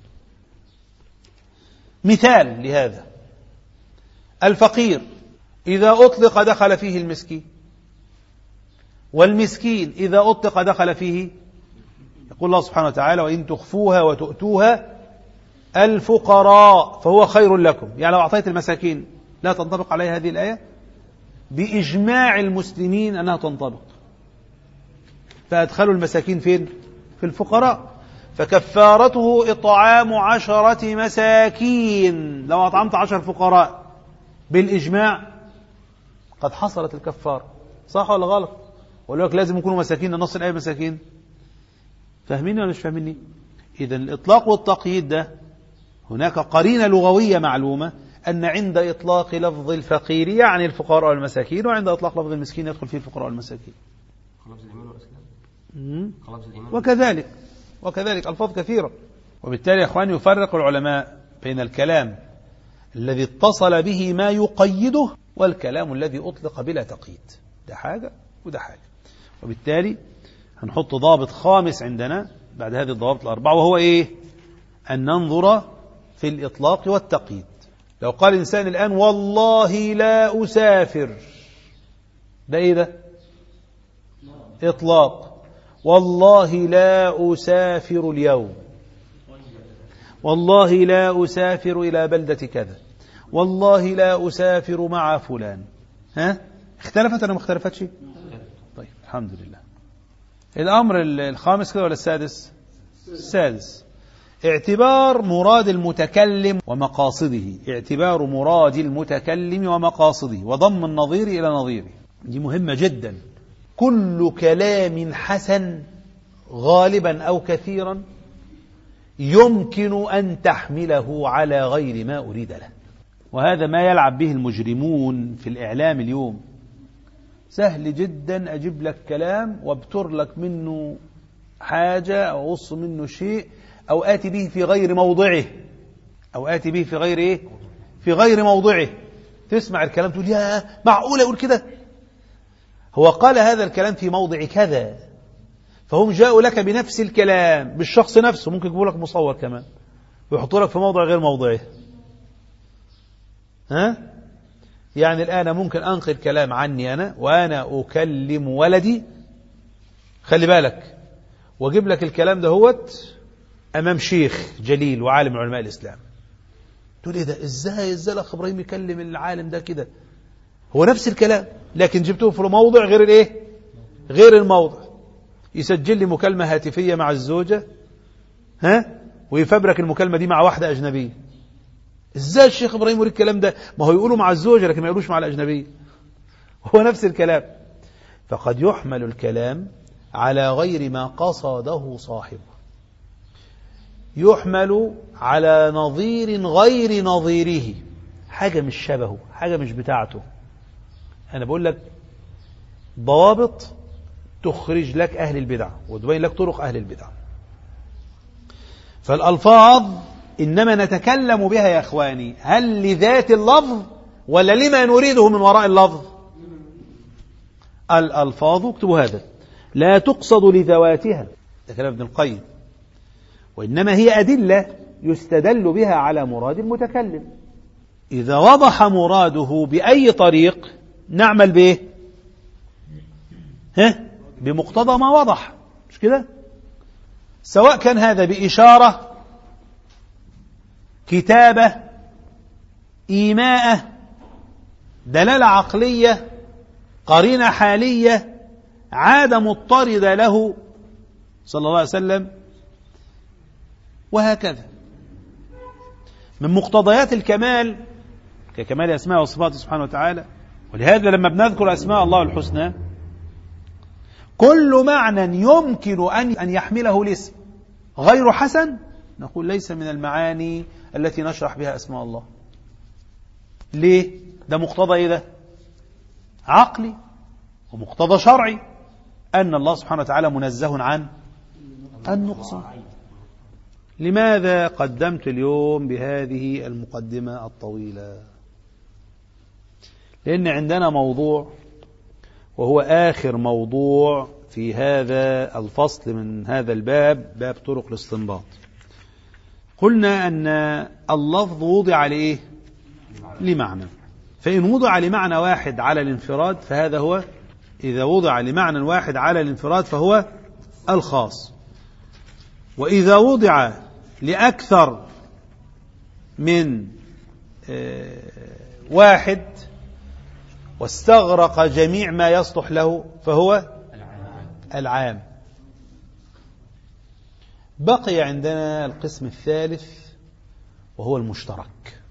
مثال لهذا الفقير إذا أطلق دخل فيه المسكين، والمسكين إذا أطلق دخل فيه، يقول الله سبحانه وتعالى وإن تخفوها وتؤتوها الفقراء فهو خير لكم. يعني لو أعطيت المساكين لا تنطبق عليها هذه الآية؟ بإجماع المسلمين أنها تنطبق، فأدخلوا المساكين فين؟ في الفقراء. فكفارته إطعام 10 مساكين، لو أطعمت 10 فقراء بالإجماع قد حصلت الكفارة، صح ولا غلط؟ ولا لك لازم يكونوا مساكين، نص الآية مساكين؟ فاهميني ولا مش فاهميني؟ إذن الإطلاق والتقييد ده هناك قرينة لغوية معلومة أن عند إطلاق لفظ الفقير يعني الفقراء والمساكين، وعند إطلاق لفظ المسكين يدخل فيه الفقراء والمساكين. وكذلك ألفاظ كثيرة. وبالتالي يا أخواني يفرق العلماء بين الكلام الذي اتصل به ما يقيده والكلام الذي أطلق بلا تقييد، ده حاجة وده حاجة. وبالتالي هنحط ضابط خامس عندنا بعد هذه الضوابط الأربعة، وهو إيه؟ أن ننظر في الإطلاق والتقييد. لو قال إنسان الآن والله لا أسافر، ده إيه ده؟ إطلاق. والله لا أسافر اليوم، والله لا أسافر إلى بلدة كذا، والله لا أسافر مع فلان. ها؟ اختلفت ولا ما اختلفتش؟ طيب الحمد لله. الأمر الخامس كده ولا السادس؟ السادس، اعتبار مراد المتكلم ومقاصده، اعتبار مراد المتكلم ومقاصده وضم النظير إلى نظيره. دي مهمة جدا. كل كلام حسن غالبا أو كثيرا يمكن أن تحمله على غير ما أريد له، وهذا ما يلعب به المجرمون في الإعلام اليوم. سهل جدا أجيب لك كلام وابتر لك منه حاجة أو أص منه شيء أو آتي به في غير موضعه، أو آتي به في غير إيه؟ في غير موضعه. تسمع الكلام تقول يا معقولة يقول كده؟ هو قال هذا الكلام في موضع كذا، فهم جاءوا لك بنفس الكلام بالشخص نفسه، ممكن يقول لك مصور كمان ويحطوا لك في موضع غير موضعه. ها؟ يعني الآن ممكن أنقل كلام عني أنا وأنا أكلم ولدي، خلي بالك، واجيب لك الكلام ده هوت أمام شيخ جليل وعالم علماء الإسلام، تقول إيه ده؟ إزاي الأخ إبراهيم يكلم العالم ده كده؟ هو نفس الكلام لكن جبته في موضع غير الإيه؟ غير الموضع. يسجل لي مكالمة هاتفية مع الزوجة، ها؟ ويفبرك المكالمة دي مع واحدة أجنبية. إزاي الشيخ إبراهيم يقول الكلام ده؟ ما هو يقولوا مع الزوجة لكن ما يقولوش مع الأجنبية، هو نفس الكلام. فقد يحمل الكلام على غير ما قصده صاحبه، يحمل على نظير غير نظيره، حاجة مش شبهه، حاجة مش بتاعته. أنا بقول لك ضوابط تخرج لك أهل البدع وتبين لك طرق أهل البدع. فالألفاظ إنما نتكلم بها يا أخواني هل لذات اللفظ ولا لما نريده من وراء اللفظ؟ الألفاظ، اكتبوا هذا، لا تقصد لذواتها، ده كلام ابن القيم، وإنما هي أدلة يستدل بها على مراد المتكلم. إذا وضح مراده بأي طريق نعمل به بمقتضى ما وضح، مش كده؟ سواء كان هذا بإشارة، كتابة، إيماءة، دلالة عقلية، قرينة حالية، عادة مضطردة له صلى الله عليه وسلم، وهكذا. من مقتضيات الكمال ككمال أسماء وصفاته سبحانه وتعالى. ولهذا لما بنذكر أسماء الله الحسنى كل معنى يمكن أن يحمله الاسم غير حسن نقول ليس من المعاني التي نشرح بها أسماء الله. ليه؟ ده مقتضى إيه؟ ده عقلي ومقتضى شرعي، أن الله سبحانه وتعالى منزه عن النقصان. لماذا قدمت اليوم بهذه المقدمة الطويلة؟ لأن عندنا موضوع وهو آخر موضوع في هذا الفصل من هذا الباب، باب طرق الاستنباط. قلنا أن اللفظ وضع لإيه؟ لمعنى، فإن وضع لمعنى واحد على الانفراد فهذا هو، إذا وضع لمعنى واحد على الانفراد فهو الخاص، وإذا وضع لأكثر من واحد واستغرق جميع ما يصلح له فهو العام. بقي عندنا القسم الثالث وهو المشترك،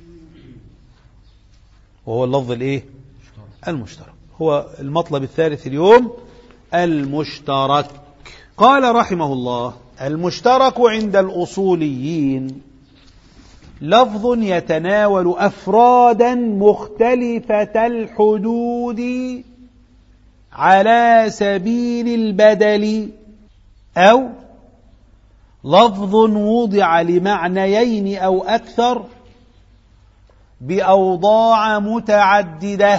وهو اللفظ الايه؟ المشترك. هو المطلب الثالث اليوم المشترك. قال رحمه الله: المشترك عند الأصوليين لفظ يتناول أفرادا مختلفة الحدود على سبيل البدل، أو لفظ وضع لمعنيين أو أكثر بأوضاع متعددة،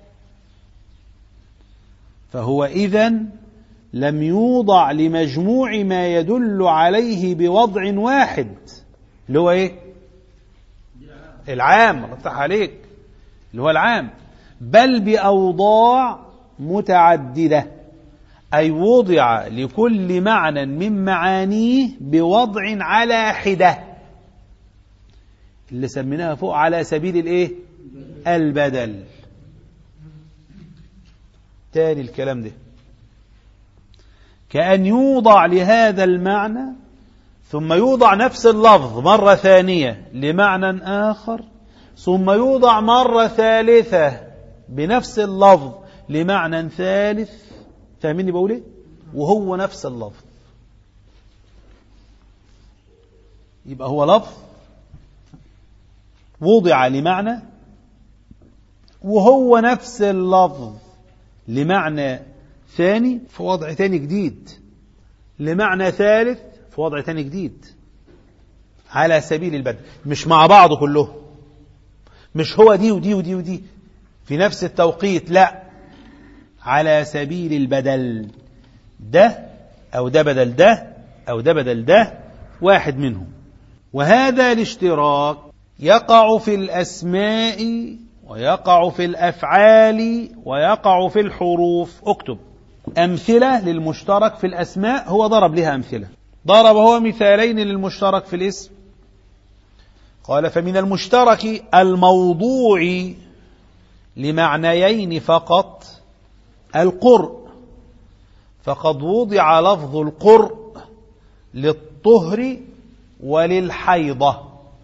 فهو إذن لم يوضع لمجموع ما يدل عليه بوضع واحد، اللي هو إيه؟ العام. الله يفتح عليك، اللي هو العام، بل بأوضاع متعددة، أي وضع لكل معنى من معانيه بوضع على حدة، اللي سميناها فوق على سبيل الايه؟ البدل. تاني الكلام ده، كأن يوضع لهذا المعنى ثم يوضع نفس اللفظ مرة ثانية لمعنى آخر، ثم يوضع مرة ثالثة بنفس اللفظ لمعنى ثالث. فاهميني بقول ايه؟ وهو نفس اللفظ، يبقى هو لفظ وضع لمعنى وهو نفس اللفظ لمعنى ثاني في وضع ثاني جديد، لمعنى ثالث في وضع ثاني جديد، على سبيل البدل، مش مع بعض كله، مش هو دي ودي ودي ودي في نفس التوقيت، لا، على سبيل البدل، ده أو ده بدل ده أو ده بدل ده، واحد منهم. وهذا الاشتراك يقع في الأسماء ويقع في الأفعال ويقع في الحروف. اكتب أمثلة للمشترك في الأسماء، هو ضرب لها أمثلة، ضرب هو مثالين للمشترك في الاسم. قال: فمن المشترك الموضوع لمعنيين فقط القرء، فقد وضع لفظ القرء للطهر وللحيضة.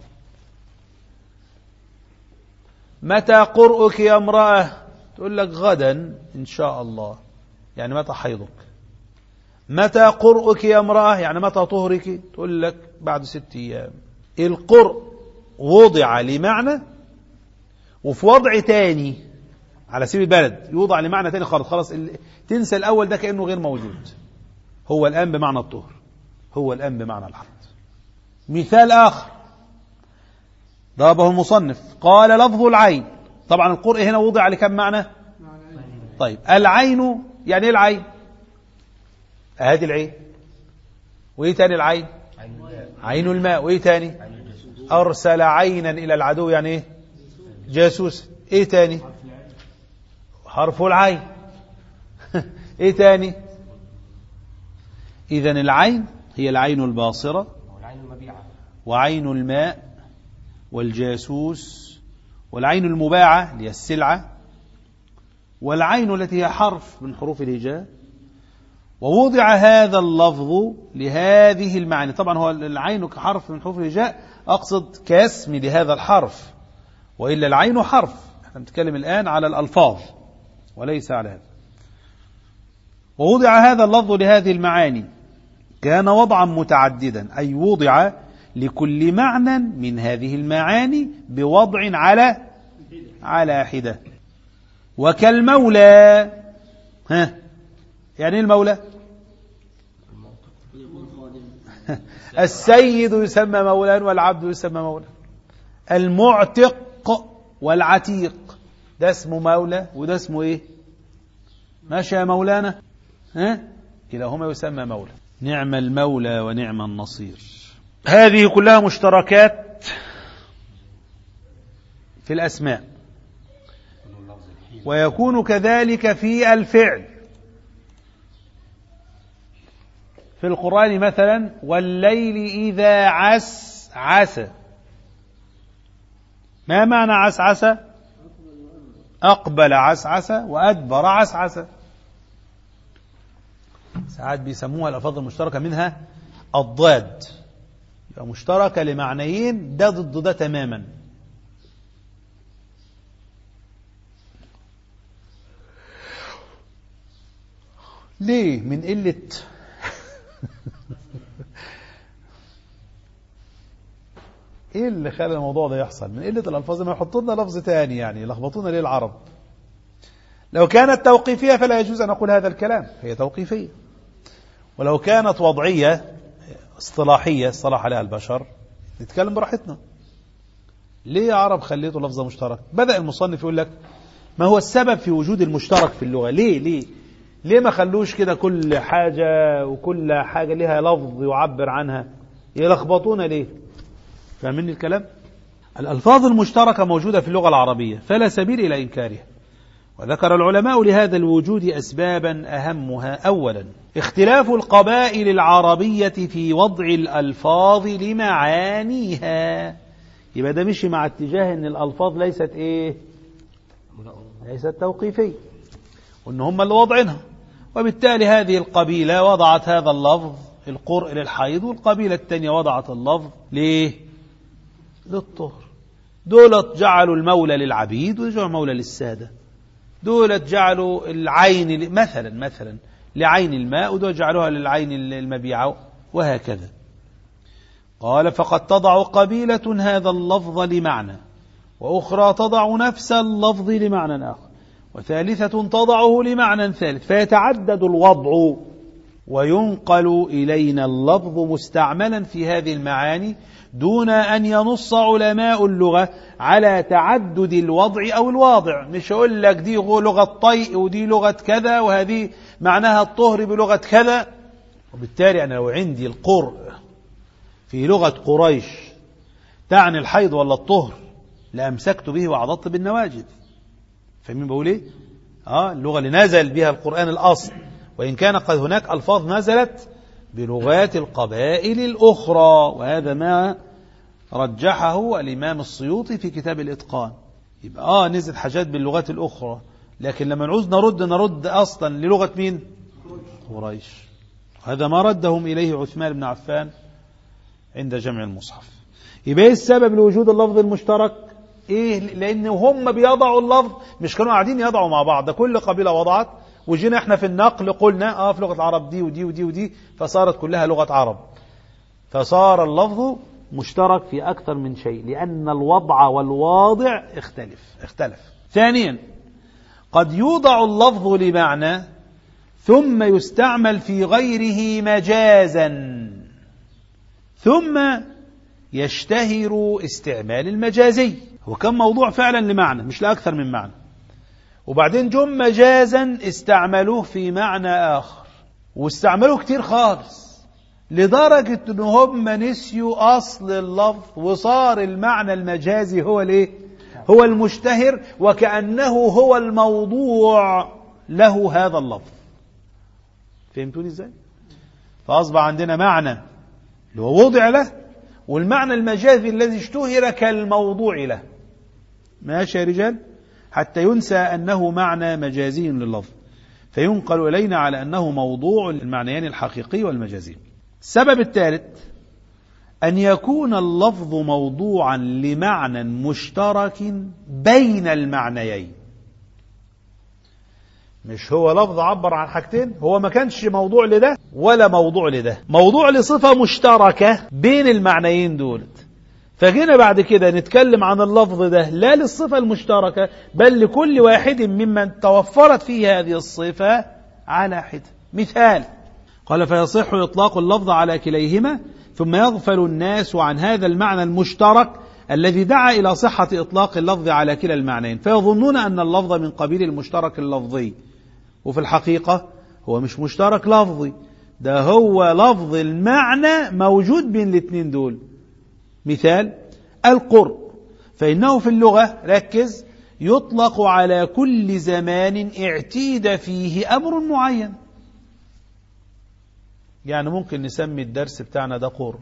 متى قرؤك يا امرأة؟ تقول لك غدا إن شاء الله، يعني متى حيضك. متى قرؤك يا امرأة؟ يعني متى طهرك؟ تقول لك بعد 6 أيام. القرء وضع لمعنى، وفي وضع تاني على سبيل البلد يوضع لمعنى تاني خالص، خلاص تنسى الأول ده كأنه غير موجود. هو الآن بمعنى الطهر، هو الآن بمعنى الحيض. مثال آخر ضربه المصنف، قال: لفظ العين. طبعا القرء هنا وضع لكم معنى؟ طيب العين يعني ايه العين؟ هذه العين. وايه تاني العين؟ عين الماء. وإيه تاني؟ أرسل عينا إلى العدو، يعني إيه؟ جاسوس. إيه تاني؟ حرف العين. إيه تاني؟ إذن العين هي العين الباصرة وعين الماء والجاسوس والعين المباعة هي السلعة والعين التي هي حرف من حروف الهجاء. ووضع هذا اللفظ لهذه المعاني. طبعا هو العين كحرف من حروف الهجاء أقصد كاسم لهذا الحرف، وإلا العين حرف. احنا نتكلم الآن على الألفاظ وليس على هذا. ووضع هذا اللفظ لهذه المعاني كان وضعا متعددا، أي وضع لكل معنى من هذه المعاني بوضع على حدة. وكالمولى، يعني المولى السيد يسمى مولى والعبد يسمى مولى. المعتق والعتيق ده اسمه مولى وده اسمه ايه؟ ماشي يا مولانا؟ كلاهما يسمى مولى. نعم المولى ونعم النصير. هذه كلها مشتركات في الأسماء، ويكون كذلك في الفعل. في القرآن مثلا والليل إذا عسعس. ما معنى عسعس؟ أقبل عسعس وأدبر عسعس. ساعات بيسموها الألفاظ المشتركة منها الضاد، يبقى مشتركة لمعنيين ده ضد ده تماما. ليه؟ من قلة ايه اللي خلى الموضوع ده يحصل؟ من قلة الألفاظ. ما يحطوا لنا لفظ تاني يعني لخبطونا ليه العرب؟ لو كانت توقيفية فلا يجوز أن أقول هذا الكلام، هي توقيفية. ولو كانت وضعية اصطلاحية اصطلح عليها البشر نتكلم براحتنا. ليه يا عرب خليته لفظة مشترك؟ بدأ المصنف يقول لك ما هو السبب في وجود المشترك في اللغة؟ ليه ما خلوش كده كل حاجة وكل حاجة لها لفظ يعبر عنها؟ يلخبطونا ليه؟ فاهمين الكلام؟ الألفاظ المشتركة موجودة في اللغة العربية فلا سبيل إلى إنكارها. وذكر العلماء لهذا الوجود أسبابا أهمها: أولا اختلاف القبائل العربية في وضع الألفاظ لمعانيها. يبقى ده مشي مع اتجاه ان الألفاظ ليست ايه؟ ليست توقيفية، وان هم اللي وضعينها. وبالتالي هذه القبيلة وضعت هذا اللفظ القرء للحيض، والقبيلة الثانية وضعت اللفظ ليه؟ للطهر. دولت جعلوا المولى للعبيد وجعلوا المولى للسادة. دولت جعلوا العين مثلا لعين الماء، ودول جعلوها للعين المبيعة، وهكذا. قال فقد تضع قبيلة هذا اللفظ لمعنى، وأخرى تضع نفس اللفظ لمعنى آخر، وثالثة تضعه لمعنى ثالث، فيتعدد الوضع وينقل إلينا اللفظ مستعملا في هذه المعاني دون أن ينص علماء اللغة على تعدد الوضع أو الواضع. مش أقول لك دي لغة طيء ودي لغة كذا وهذه معناها الطهر بلغة كذا. وبالتالي أنا لو عندي القرء في لغة قريش تعني الحيض ولا الطهر لأمسكت به وعضدت بالنواجذ. فاهمين بقول ايه؟ اللغة اللي نزل بها القرآن الأصل، وإن كان قد هناك ألفاظ نزلت بلغات القبائل الأخرى، وهذا ما رجحه الإمام السيوطي في كتاب الإتقان. يبقى نزل حاجات باللغات الأخرى، لكن لما نعوز نرد أصلا للغة مين؟ قريش. هذا ما ردهم إليه عثمان بن عفان عند جمع المصحف. يبقى ايه السبب لوجود اللفظ المشترك؟ ايه؟ لان هم بيضعوا اللفظ، مش كانوا قاعدين يضعوا مع بعض، ده كل قبيلة وضعت، وجينا احنا في النقل قلنا في لغة العرب دي ودي ودي ودي، فصارت كلها لغة عرب، فصار اللفظ مشترك في أكثر من شيء لأن الوضع والواضع اختلف. ثانيا قد يوضع اللفظ لمعنى ثم يستعمل في غيره مجازا، ثم يشتهر استعمال المجازي. هو كان موضوع فعلا لمعنى مش لأكثر من معنى، وبعدين جم مجازا استعملوه في معنى آخر، واستعملوه كتير خالص لدرجة ان هم نسيوا اصل اللفظ وصار المعنى المجازي هو الايه؟ هو المشتهر، وكأنه هو الموضوع له هذا اللفظ. فهمتوني ازاي؟ فأصبح عندنا معنى اللي هو وضع له، والمعنى المجازي الذي اشتهر كالموضوع له. ماشي يا رجال؟ حتى ينسى أنه معنى مجازي لللفظ، فينقل إلينا على أنه موضوع المعنيين الحقيقي والمجازي. السبب الثالث أن يكون اللفظ موضوعا لمعنى مشترك بين المعنيين. مش هو لفظ عبر عن حاجتين، هو ما كانش موضوع لده ولا موضوع لده، موضوع لصفة مشتركة بين المعنيين دولت. فجينا بعد كده نتكلم عن اللفظ ده لا للصفة المشتركة بل لكل واحد ممن توفرت فيه هذه الصفة على حدة. مثال قال: فيصح إطلاق اللفظ على كليهما ثم يغفل الناس عن هذا المعنى المشترك الذي دعا إلى صحة إطلاق اللفظ على كلا المعنيين، فيظنون أن اللفظ من قبيل المشترك اللفظي، وفي الحقيقة هو مش مشترك لفظي، ده هو لفظ المعنى موجود بين الاثنين دول. مثال القرء، فإنه في اللغة ركز يطلق على كل زمان اعتيد فيه أمر معين. يعني ممكن نسمي الدرس بتاعنا ده قرء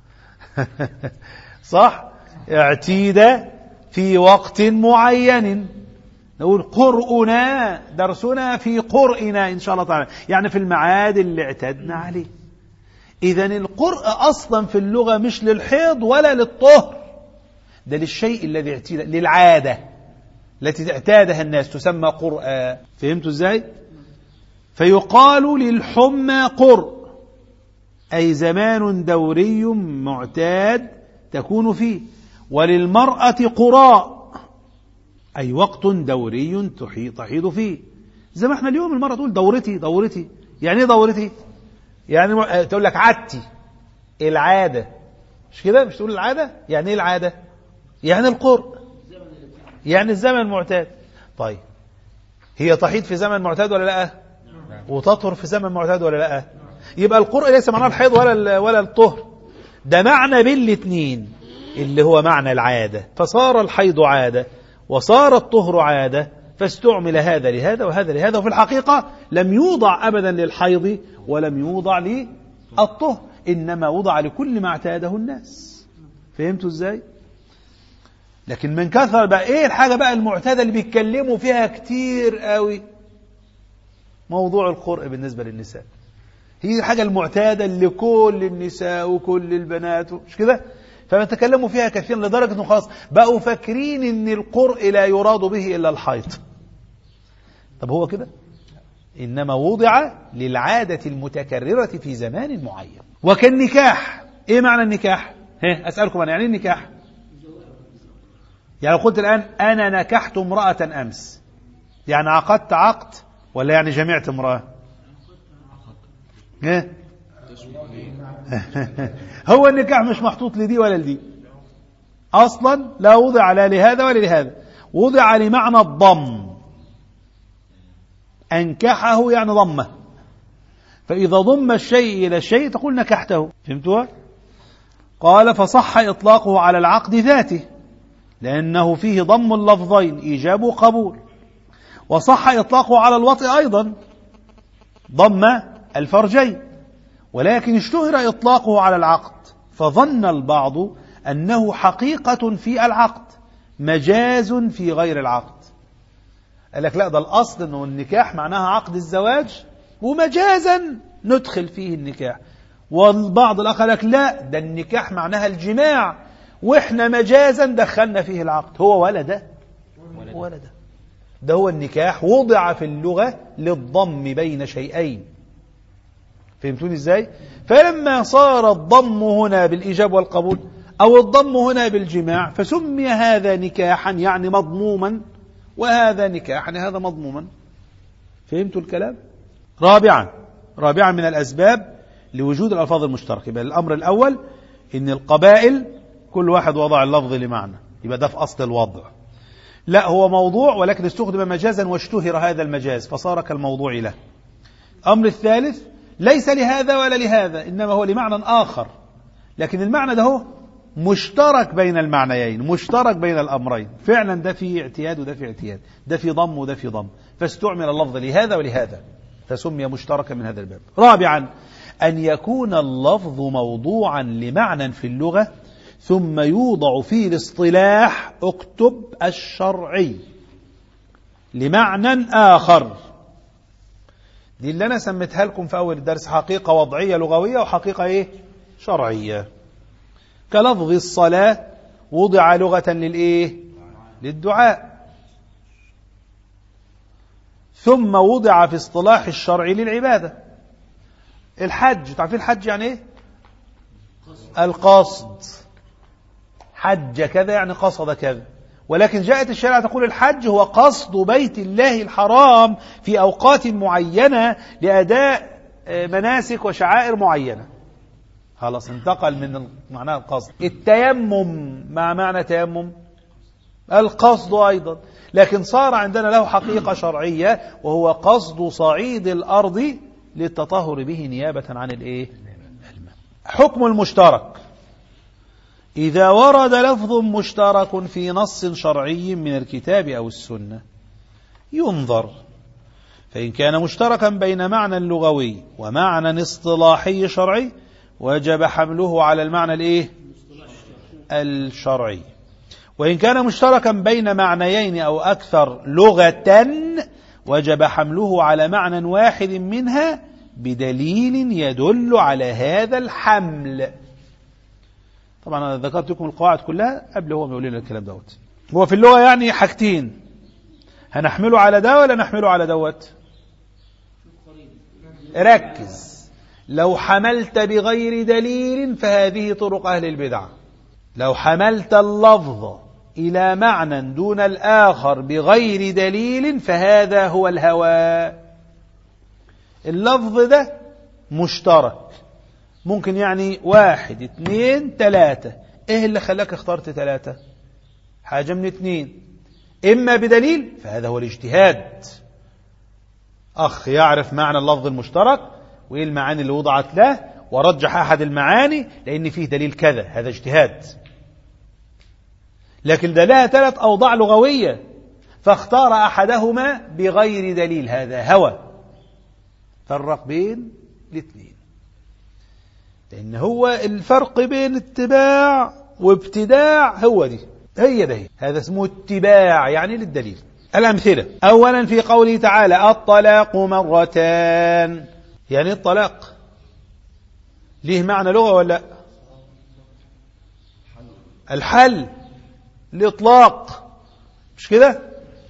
صح؟ اعتيد في وقت معين، نقول قرؤنا، درسنا في قرئنا إن شاء الله تعالى، يعني في الميعاد اللي اعتدنا عليه. إذن القرء أصلا في اللغة مش للحيض ولا للطهر، ده للشيء الذي اعتيد، للعادة التي اعتادها الناس تسمى قرءا. فهمتوا ازاي؟ فيقال للحمى قرء، أي زمان دوري معتاد تكون فيه، وللمرأة قراء، أي وقت دوري تحيض فيه. زي ما احنا اليوم المرأة تقول دورتي. يعني ايه دورتي؟ يعني تقول لك عادتي، العادة، مش كده؟ مش تقول العادة؟ يعني ايه العادة؟ يعني القرء، يعني الزمن المعتاد. طيب هي تحيض في زمن معتاد ولا لا؟ وتطهر في زمن معتاد ولا لا؟ يبقى القرء ليس معناه الحيض ولا الطهر، ده معنى بين الاثنين اللي هو معنى العادة. فصار الحيض عادة وصار الطهر عادة، فاستعمل هذا لهذا وهذا لهذا، وفي الحقيقة لم يوضع أبدا للحيض ولم يوضع للطهر، إنما وضع لكل ما اعتاده الناس. فهمتوا ازاي؟ لكن من كثر بقى ايه الحاجة بقى المعتادة اللي بيتكلموا فيها كتير قوي؟ موضوع القرء بالنسبة للنساء، هي الحاجة المعتادة لكل النساء وكل البنات، مش كده؟ فما تكلموا فيها كثيرا لدرجة انه خلاص بقوا فاكرين ان القرء لا يراد به الا الحيض. طب هو كده؟ انما وضع للعادة المتكررة في زمان معين. وكالنكاح، ايه معنى النكاح؟ اسألكم انا، يعني ايه النكاح؟ يعني لو قلت الان انا نكحت امرأة امس، يعني عقدت عقد ولا يعني جمعت امرأة؟ هو النكاح مش محطوط لدي ولا لدي اصلا، لا وضع لا لهذا ولا لهذا، وضع لمعنى الضم. انكحه يعني ضمه، فاذا ضم الشيء الى الشيء تقول نكحته. فهمتوا؟ قال: فصح اطلاقه على العقد ذاته لانه فيه ضم اللفظين ايجاب وقبول، وصح اطلاقه على الوطء ايضا ضم الفرجين، ولكن اشتهر إطلاقه على العقد، فظن البعض أنه حقيقة في العقد مجاز في غير العقد. قال لك لا، ده الأصل أنه النكاح معناها عقد الزواج، ومجازا ندخل فيه النكاح. والبعض الآخر قال لك لا، ده النكاح معناها الجماع، وإحنا مجازا دخلنا فيه العقد. هو ولا ده ولا ده، ده هو النكاح وضع في اللغة للضم بين شيئين. فهمتوني ازاي؟ فلما صار الضم هنا بالإيجاب والقبول أو الضم هنا بالجماع فسمي هذا نكاحا يعني مضموما، وهذا نكاحا هذا مضموما. فهمتوا الكلام؟ رابعا من الأسباب لوجود الألفاظ المشتركة. يبقى الأمر الأول إن القبائل كل واحد وضع اللفظ لمعنى، يبقى ده في أصل الوضع. لا، هو موضوع ولكن استخدم مجازا واشتهر هذا المجاز فصار كالموضوع له. الأمر الثالث ليس لهذا ولا لهذا، إنما هو لمعنى آخر، لكن المعنى ده هو مشترك بين المعنيين، مشترك بين الأمرين، فعلا ده في اعتياد وده في اعتياد، ده في ضم وده في ضم، فاستعمل اللفظ لهذا ولهذا فسمي مشتركا من هذا الباب. رابعا أن يكون اللفظ موضوعا لمعنى في اللغة ثم يوضع في الاصطلاح، اكتب الشرعي، لمعنى آخر. دي اللي أنا سميتها لكم في أول الدرس، حقيقة وضعية لغوية وحقيقة شرعية. كلفظ الصلاة وضع لغة للدعاء، ثم وضع في اصطلاح الشرع للعبادة. الحج، تعرفين الحج يعني ايه؟ القصد، حج كذا يعني قصد كذا، ولكن جاءت الشريعة تقول الحج هو قصد بيت الله الحرام في أوقات معينة لأداء مناسك وشعائر معينة. خلاص انتقل من معنى القصد. التيمم مع معنى تيمم القصد أيضا، لكن صار عندنا له حقيقة شرعية وهو قصد صعيد الأرض للتطهر به نيابة عن الماء. حكم المشترك: إذا ورد لفظ مشترك في نص شرعي من الكتاب أو السنة ينظر، فإن كان مشتركا بين معنى لغوي ومعنى اصطلاحي شرعي وجب حمله على المعنى الشرعي، وإن كان مشتركا بين معنيين أو أكثر لغة وجب حمله على معنى واحد منها بدليل يدل على هذا الحمل. طبعا أنا ذكرت لكم القواعد كلها قبل هو ما يقول لنا الكلام دوت. هو في اللغة يعني حاجتين، هنحمله على ده ولا نحمله على دوت؟ ركز، لو حملت بغير دليل فهذه طرق أهل البدع. لو حملت اللفظ إلى معنى دون الآخر بغير دليل فهذا هو الهوى. اللفظ ده مشترك، ممكن يعني 1 2 3، ايه اللي خلاك اخترت 3؟ حاجة من 2، إما بدليل فهذا هو الاجتهاد، أخ يعرف معنى اللفظ المشترك وإيه المعاني اللي وضعت له ورجح أحد المعاني لأن فيه دليل كذا، هذا اجتهاد. لكن ده لها 3 أوضاع لغوية فاختار أحدهما بغير دليل، هذا هوى. فرق بين الاثنين، لأن هو الفرق بين اتباع وابتداع هي ده. هذا اسمه اتباع يعني للدليل. الأمثلة: أولا في قوله تعالى الطلاق مرتان، يعني الطلاق ليه معنى لغة ولا؟ الحل، الإطلاق، مش كده؟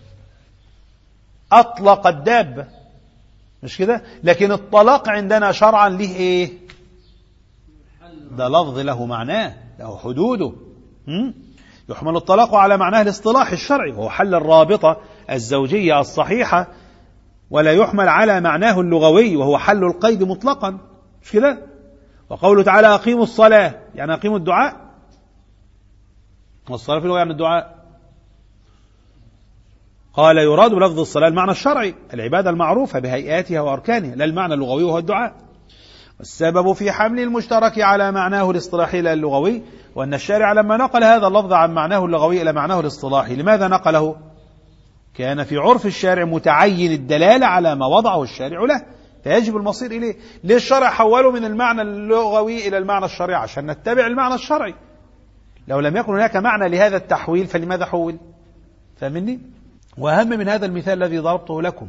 أطلق الدابة، مش كده؟ لكن الطلاق عندنا شرعا له ايه؟ ده لفظ له معناه، له حدوده. يحمل الطلاق على معناه الاصطلاحي الشرعي وهو حل الرابطة الزوجية الصحيحة، ولا يحمل على معناه اللغوي وهو حل القيد مطلقا، مش كده؟ وقوله تعالى أقيموا الصلاة يعني أقيموا الدعاء، والصلاة في اللغة يعني الدعاء. قال يراد بلفظ الصلاة المعنى الشرعي، العبادة المعروفة بهيئاتها وأركانها، لا المعنى اللغوي وهو الدعاء. والسبب في حمل المشترك على معناه الاصطلاحي لا اللغوي، وأن الشارع لما نقل هذا اللفظ عن معناه اللغوي إلى معناه الاصطلاحي، لماذا نقله؟ كان في عرف الشارع متعين الدلالة على ما وضعه الشارع له، فيجب المصير إليه. ليه الشرع حوله من المعنى اللغوي إلى المعنى الشرعي؟ عشان نتبع المعنى الشرعي. لو لم يكن هناك معنى لهذا التحويل فلماذا حول؟ فاهمني؟ وأهم من هذا المثال الذي ضربته لكم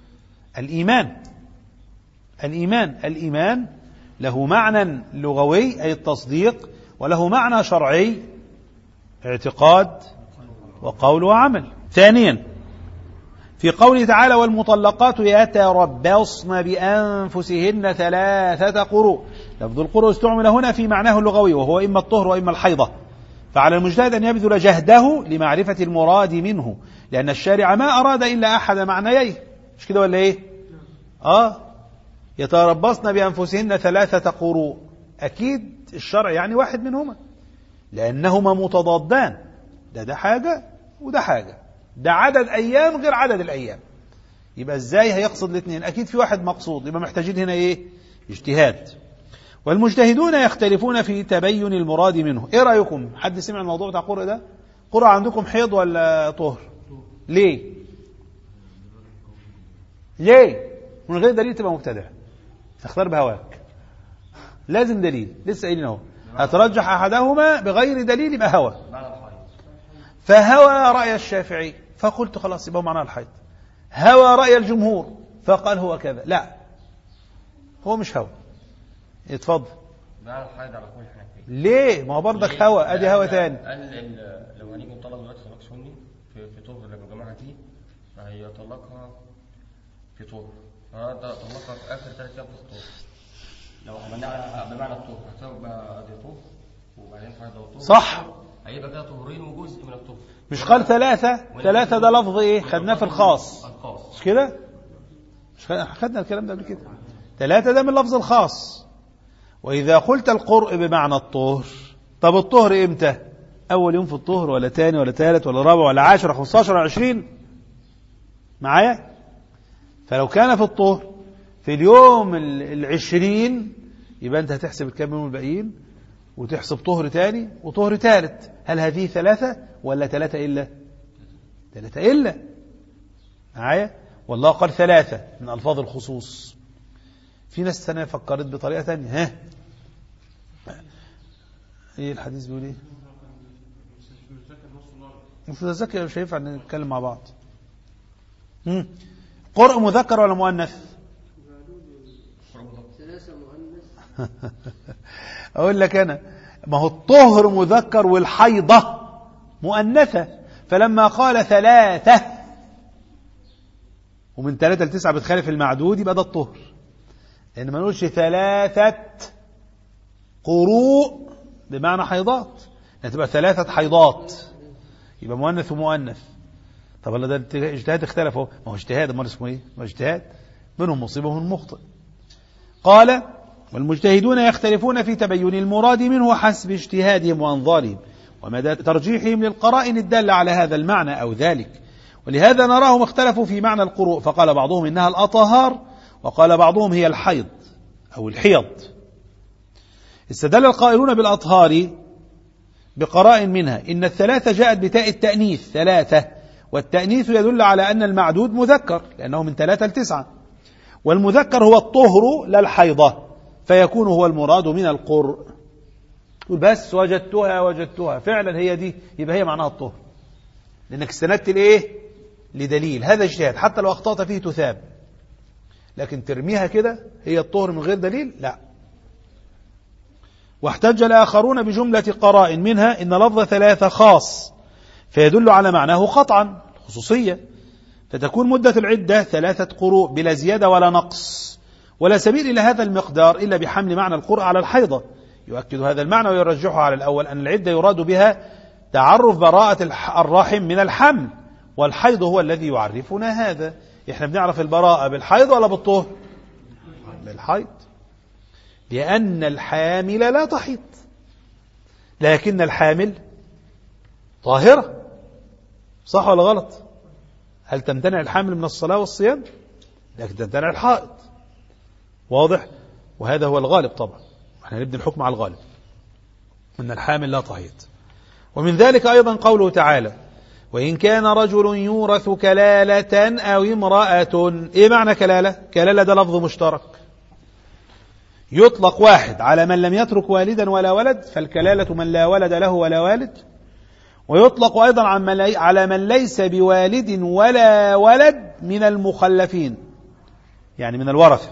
الإيمان له معنى لغوي أي التصديق، وله معنى شرعي اعتقاد وقول وعمل. ثانيا في قوله تعالى والمطلقات يتربصن بأنفسهن 3 قروء، لفظ القروء استعمل هنا في معناه اللغوي وهو إما الطهر وإما الحيضة، فعلى المجتهد أن يبذل جهده لمعرفة المراد منه، لأن الشارع ما أراد إلا أحد معنييه، مش كده ولا إيه؟ يتربصن بأنفسهن 3 قروء، أكيد الشرع يعني واحد منهما لأنهما متضادان، ده حاجة وده حاجة، ده عدد أيام غير عدد الأيام، يبقى إزاي هيقصد الاثنين؟ أكيد في واحد مقصود، يبقى محتاجين هنا إيه؟ اجتهاد. والمجتهدون يختلفون في تبين المراد منه. ايه رأيكم؟ حد سمع الموضوع بتاع قرء ده؟ قرء عندكم حيض ولا طهر؟ ليه؟ من غير دليل تبقى مبتدع، تختار بهواك، لازم دليل. لسه قايلين اهو، هترجح احدهما بغير دليل يبقى هوى. فهوى رأي الشافعي فقلت خلاص يبقى معناه الحيض. هوى رأي الجمهور فقال هو كذا. لا، هو مش هوى. اتفضل. معنى الحيض على كل حاجه. ليه؟ ما هو برضك هوى، ادي هوى تاني. قال لو هنيجي نطلق دلوقتي طلاق سني في طهر اللي الجماعه دي، فهي طلقها في طهر، فده طلقها في اخر 3 ايام في الطهر. لو عملناها بمعنى الطهر هتبقى ادي طهر وبعدين حيض وطهر. صح، هيبقى كده طهرين وجزء من الطهر. مش قال 3 ده لفظ ايه؟ خدناه في الخاص، مش كده؟ مش خدنا الكلام ده قبل كده. 3 ده من لفظ الخاص. وإذا قلت القرء بمعنى الطهر، طب الطهر إمتى؟ أول يوم في الطهر ولا تاني ولا تالت ولا رابع ولا 10 15 ولا 20 معايا؟ فلو كان في الطهر في اليوم 20 يبقى أنت هتحسب الكام يوم الباقيين وتحسب طهر تاني وطهر تالت. هل هذه 3 ولا 3 إلا؟ 3 إلا معايا؟ والله قال 3 من ألفاظ الخصوص. في ناس ثانية فكرت بطريقة ثانية. ايه الحديث بيقول ايه؟ مش متذكر، مش هينفع نتكلم مع بعض. قرء مذكر ولا مؤنث؟ اقول لك انا، ما هو الطهر مذكر والحيضة مؤنثة، فلما قال 3 ومن 3 ل 9 بتخالف المعدود يبقى ده الطهر. لأن ما نقولش 3 قروء بمعنى حيضات، يعني تبقى 3 حيضات يبقى مؤنث ومؤنث. طب الله ده اجتهاد اختلف اهو، ما هو اجتهاد، امال اسمه ايه؟ ما هو اجتهاد، منهم مصيب ومنهم مخطئ. قال والمجتهدون يختلفون في تبين المراد منه حسب اجتهادهم وانظارهم ومدى ترجيحهم للقرائن الدالة على هذا المعنى أو ذلك. ولهذا نراهم اختلفوا في معنى القروء، فقال بعضهم إنها الأطهار وقال بعضهم هي الحيض أو الحيض. استدل القائلون بالأطهار بقرائن منها إن 3 جاءت بتاء التأنيث 3، والتأنيث يدل على أن المعدود مذكر لأنه من 3 ل 9، والمذكر هو الطهر لا الحيضة، فيكون هو المراد من القرء. تقول بس وجدتها فعلا هي دي، يبقى هي معناها الطهر، لأنك استندت لإيه؟ لدليل. هذا اجتهاد، حتى لو أخطأت فيه تثاب، لكن ترميها كده هي الطهر من غير دليل لا. واحتج الآخرون بجملة قرائن منها إن لفظ 3 خاص فيدل على معناه قطعا خصوصية، فتكون مدة العدة 3 قروء بلا زيادة ولا نقص، ولا سبيل إلى هذا المقدار إلا بحمل معنى القرء على الحيضة. يؤكد هذا المعنى ويرجحه على الأول أن العدة يراد بها تعرف براءة الرحم من الحمل، والحيض هو الذي يعرفنا هذا. احنا بنعرف البراءة بالحيض ولا بالطهر؟ بالحيض، لأن الحامل لا تحيض، لكن الحامل طاهرة. صح ولا غلط؟ هل تمتنع الحامل من الصلاة والصيام؟ لكن تمتنع الحائض. واضح؟ وهذا هو الغالب طبعا، احنا نبني الحكم على الغالب أن الحامل لا تحيض. ومن ذلك أيضا قوله تعالى وإن كان رجل يورث كلالة أو امرأة. إيه معنى كلالة؟ كلالة ده لفظ مشترك يطلق واحد على من لم يترك والدا ولا ولد، فالكلالة من لا ولد له ولا والد، ويطلق أيضا على من ليس بوالد ولا ولد من المخلفين، يعني من الورثة.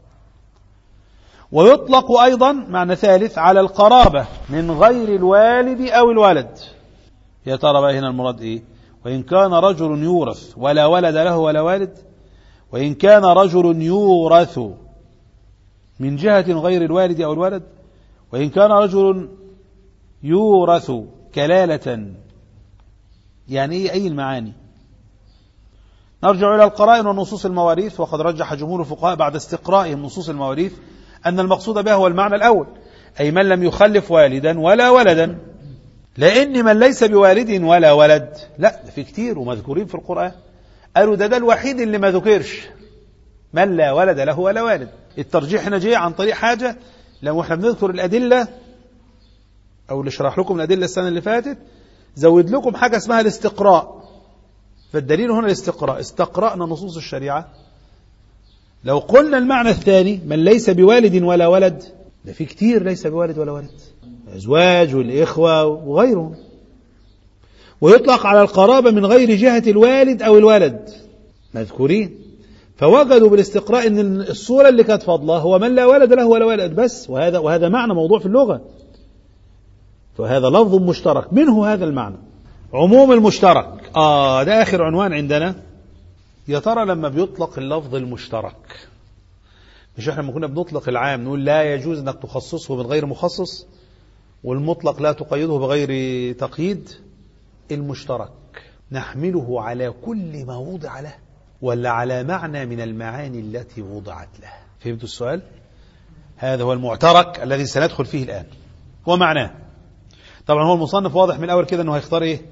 ويطلق أيضا معنى ثالث على القرابة من غير الوالد أو الولد. يا ترى بقى هنا المراد إيه؟ وإن كان رجل يورث ولا ولد له ولا والد، وإن كان رجل يورث من جهة غير الوالد أو الولد، وإن كان رجل يورث كلالة، يعني إيه أي المعاني؟ نرجع إلى القرائن ونصوص المواريث، وقد رجح جمهور الفقهاء بعد استقرائهم نصوص المواريث أن المقصود به هو المعنى الأول، أي من لم يخلف والدا ولا ولدا، لأن من ليس بوالد ولا ولد لا، في كتير ومذكورين في القرآن. قالوا ده الوحيد اللي ما ذكرش، من لا ولد له ولا والد. الترجيح هنا جاي عن طريق حاجة، لو احنا بنذكر الأدلة أو اللي شرح لكم الأدلة السنة اللي فاتت زود لكم حاجة اسمها الاستقراء. فالدليل هنا الاستقراء، استقرأنا نصوص الشريعة. لو قلنا المعنى الثاني من ليس بوالد ولا ولد، ده في كتير ليس بوالد ولا ولد، الأزواج والإخوة وغيرهم، ويطلق على القرابة من غير جهة الوالد أو الولد مذكورين. فوجدوا بالاستقراء أن الصورة اللي كانت فضلة هو من لا ولد له ولا ولد بس، وهذا معنى موضوع في اللغة، فهذا لفظ مشترك منه هذا المعنى. عموم المشترك ده آخر عنوان عندنا. يا ترى لما بيطلق اللفظ المشترك، مش احنا لما كنا بنطلق العام نقول لا يجوز انك تخصصه من غير مخصص، والمطلق لا تقيده بغير تقييد؟ المشترك نحمله على كل ما وضع له ولا على معنى من المعاني التي وضعت له؟ فهمتوا السؤال؟ هذا هو المعترك الذي سندخل فيه الآن ومعناه. طبعا هو المصنف واضح من الأول كده أنه هيختار إيه؟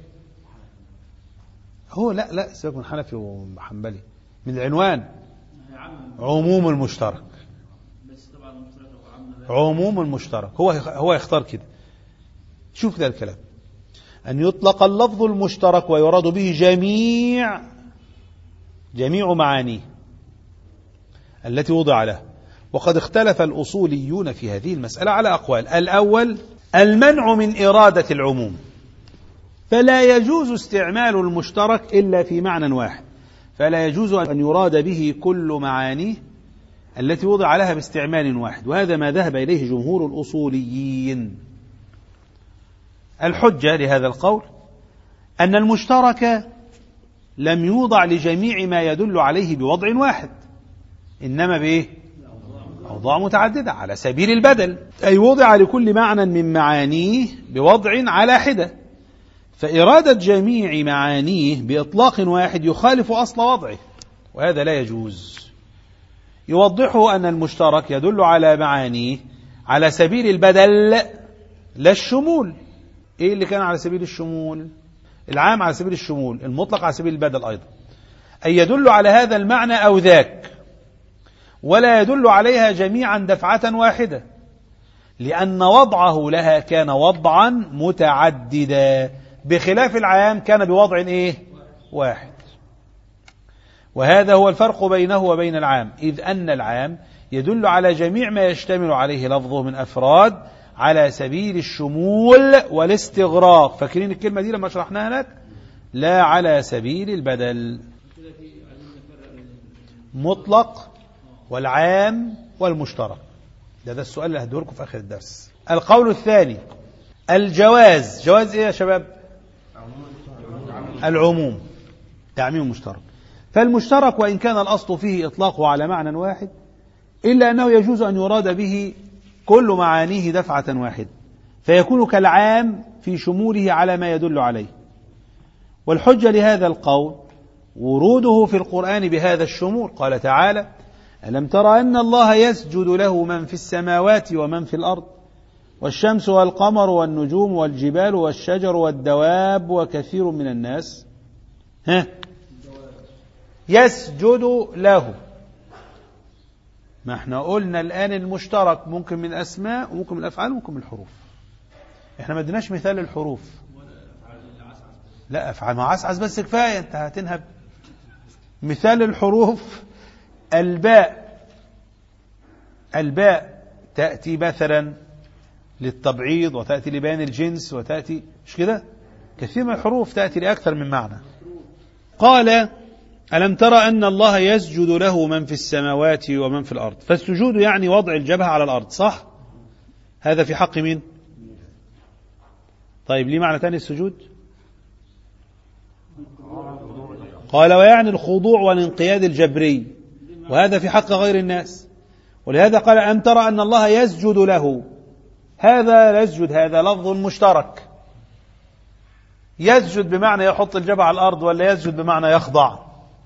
هو لا سيبك من حنفي وحنبلي، من العنوان عموم المشترك، عموم المشترك هو يختار كده. شوف ده الكلام، أن يطلق اللفظ المشترك ويراد به جميع معانيه التي وضع له. وقد اختلف الأصوليون في هذه المسألة على أقوال. الأول المنع من إرادة العموم، فلا يجوز استعمال المشترك إلا في معنى واحد، فلا يجوز أن يراد به كل معانيه التي وضع لها باستعمال واحد، وهذا ما ذهب إليه جمهور الأصوليين. الحجة لهذا القول أن المشترك لم يوضع لجميع ما يدل عليه بوضع واحد، إنما بإيه؟ أوضاع متعددة على سبيل البدل، أي وضع لكل معنى من معانيه بوضع على حدة، فإرادة جميع معانيه بإطلاق واحد يخالف أصل وضعه، وهذا لا يجوز. يوضحه أن المشترك يدل على معانيه على سبيل البدل لا الشمول. إيه اللي كان على سبيل الشمول؟ العام على سبيل الشمول، المطلق على سبيل البدل أيضا، أي يدل على هذا المعنى أو ذاك، ولا يدل عليها جميعا دفعة واحدة، لأن وضعه لها كان وضعا متعددا، بخلاف العام كان بوضع إيه؟ واحد. وهذا هو الفرق بينه وبين العام، إذ أن العام يدل على جميع ما يشتمل عليه لفظه من أفراد على سبيل الشمول والاستغراق. فاكرين الكلمة دي لما شرحناها لك؟ لا على سبيل البدل، مطلق والعام والمشترك. ده السؤال اللي هدوركم في آخر الدرس. القول الثاني الجواز. جواز إيه يا شباب؟ العموم، تعميم المشترك. فالمشترك وإن كان الأصل فيه إطلاقه على معنى واحد، إلا أنه يجوز أن يراد به كل معانيه دفعة واحدة، فيكون كالعام في شموله على ما يدل عليه. والحجة لهذا القول وروده في القرآن بهذا الشمول. قال تعالى: ألم تر أن الله يسجد له من في السماوات ومن في الأرض والشمس والقمر والنجوم والجبال والشجر والدواب وكثير من الناس يسجد له. ما احنا قلنا الآن المشترك ممكن من أسماء وممكن من أفعال وممكن من الحروف. احنا ما ادناش مثال للحروف. لا أفعال، ما عسعس بس كفاية، انت هتنهب. مثال الحروف الباء تأتي مثلا للتبعيض، وتأتي لبيان الجنس، وتأتي مش كده؟ كثير من الحروف تأتي لأكثر من معنى. قال: ألم ترى أن الله يسجد له من في السماوات ومن في الأرض. فالسجود يعني وضع الجبهة على الأرض، صح؟ هذا في حق مين؟ طيب ليه معنى ثاني السجود؟ قال: ويعني الخضوع والانقياد الجبري، وهذا في حق غير الناس. ولهذا قال: ألم ترى أن الله يسجد له. هذا يسجد، هذا لفظ مشترك. يسجد بمعنى يحط الجبهة على الأرض، ولا يسجد بمعنى يخضع؟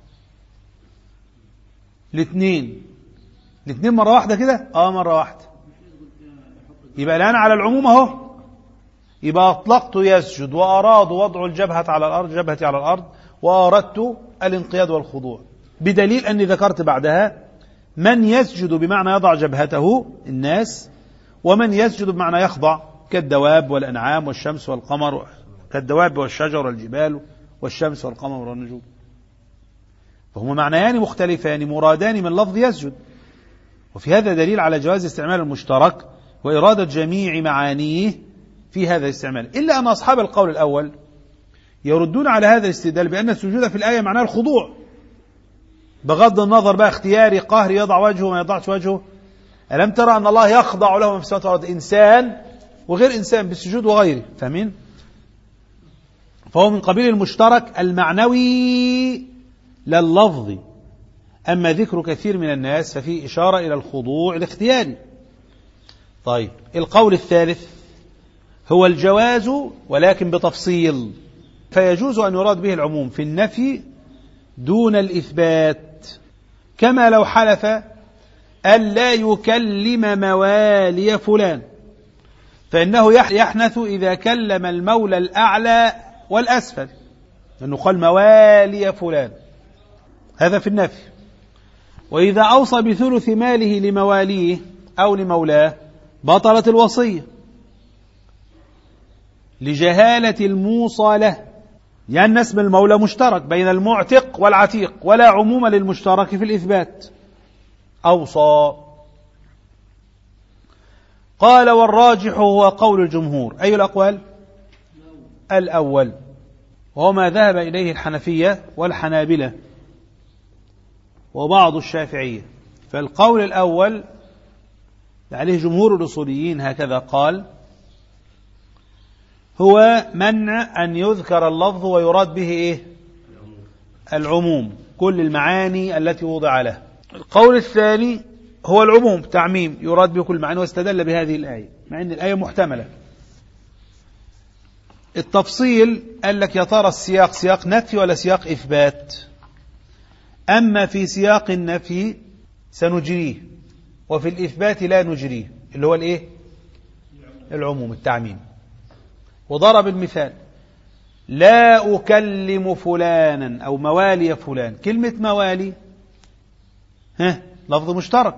الاثنين مرة واحدة كده؟ مرة واحدة. يبقى الآن على العموم اهو، يبقى أطلقت يسجد وأراد وضع الجبهة على الأرض، جبهتي على الأرض، وأردت الانقياد والخضوع، بدليل أني ذكرت بعدها من يسجد بمعنى يضع جبهته الناس، ومن يسجد بمعنى يخضع كالدواب والأنعام والشمس والقمر، كالدواب والشجر والجبال والشمس والقمر والنجوم. فهما معنيان مختلفان مرادان من لفظ يسجد. وفي هذا دليل على جواز استعمال المشترك وإرادة جميع معانيه في هذا الاستعمال، إلا أن أصحاب القول الأول يردون على هذا الاستدلال بأن السجود في الآية معناه الخضوع، بغض النظر بقى اختياري قهري يضع وجهه وما يضعش وجهه. ألم ترى أن الله يخضع له في السماوات والأرض، إنسان وغير إنسان بالسجود وغيره، فاهمين؟ فهو من قبيل المشترك المعنوي لللفظ. أما ذكر كثير من الناس ففيه إشارة إلى الخضوع الاختياري. طيب، القول الثالث هو الجواز ولكن بتفصيل، فيجوز أن يراد به العموم في النفي دون الإثبات، كما لو حلف ألا يكلم موالي فلان، فإنه يحنث إذا كلم المولى الأعلى والأسفل، لأنه قال موالي فلان، هذا في النفي. وإذا أوصى بثلث ماله لمواليه أو لمولاه بطلت الوصية لجهالة الموصى له، لأن اسم المولى مشترك بين المعتق والعتيق، ولا عموم للمشترك في الإثبات. أوصى. قال والراجح هو قول الجمهور. أي الأقوال؟ الأول، وهو ما ذهب إليه الحنفية والحنابلة وبعض الشافعية. فالقول الأول عليه جمهور الأصوليين هكذا قال، هو منع أن يذكر اللفظ ويراد به إيه؟ العموم، كل المعاني التي وضع له. القول الثاني هو العموم، تعميم، يراد به كل المعاني، واستدل بهذه الآية مع أن الآية محتملة. التفصيل قال لك يا ترى السياق سياق نفي ولا سياق إثبات؟ أما في سياق النفي سنجريه، وفي الإثبات لا نجريه، اللي هو الإيه؟ العموم، التعميم. وضرب المثال لا أكلم فلانا أو موالي فلان. كلمة موالي لفظ مشترك،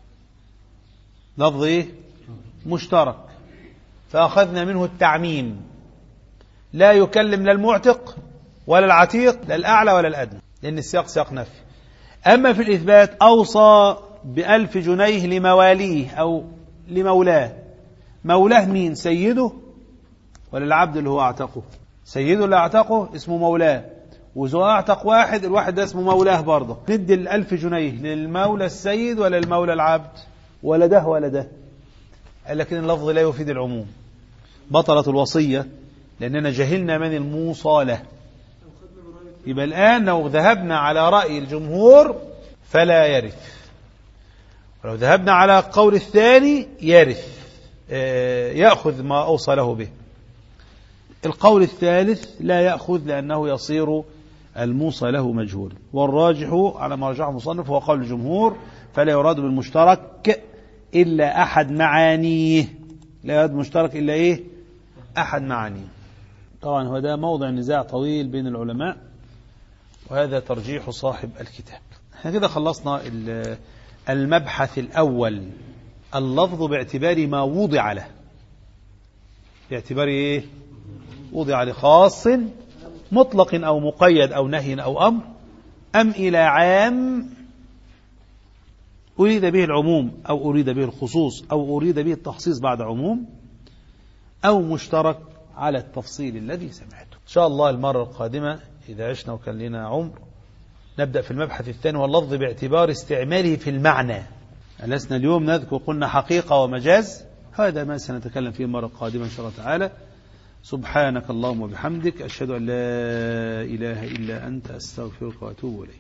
لفظ إيه؟ مشترك، فأخذنا منه التعميم، لا يكلم لا المعتق ولا العتيق، لا الأعلى ولا الأدنى، لأن السياق سياق نفي. أما في الإثبات أوصى ب1000 جنيه لمواليه أو لمولاه. مولاه مين؟ سيده ولا العبد اللي هو أعتقه؟ سيده اللي أعتقه اسمه مولاه، وإذا أعتق واحد، الواحد ده اسمه مولاه برضه. ندي 1000 جنيه للمولى السيد ولا المولى العبد؟ ولا ده ولا ده. لكن اللفظ لا يفيد العموم، بطلت الوصية لأننا جهلنا من الموصى له. يبقى الآن لو ذهبنا على رأي الجمهور فلا يرث، ولو ذهبنا على قول الثاني يرث، يأخذ ما أوصى له به. القول الثالث لا يأخذ لأنه يصير الموصى له مجهول. والراجح على ما رجحه المصنف هو قول الجمهور، فلا يراد بالمشترك إلا أحد معانيه. لا يراد بالمشترك إلا إيه؟ أحد معانيه. طبعا هو ده موضع نزاع طويل بين العلماء، وهذا ترجيح صاحب الكتاب. احنا كده خلصنا المبحث الأول، اللفظ باعتبار ما وضع له، باعتبار إيه؟ وضع لخاص مطلق أو مقيد أو نهي أو أمر، أم إلى عام أريد به العموم أو أريد به الخصوص أو أريد به التخصيص بعد عموم، أو مشترك على التفصيل الذي سمعته. إن شاء الله المرة القادمة إذا عشنا وكان لنا عمر نبدأ في المبحث الثاني، واللفظ باعتبار استعماله في المعنى. لسنا اليوم نذكر قلنا حقيقة ومجاز، هذا ما سنتكلم فيه المرة القادمة إن شاء الله تعالى. سبحانك اللهم وبحمدك، أشهد أن لا إله إلا أنت، أستغفرك وأتوب إليك.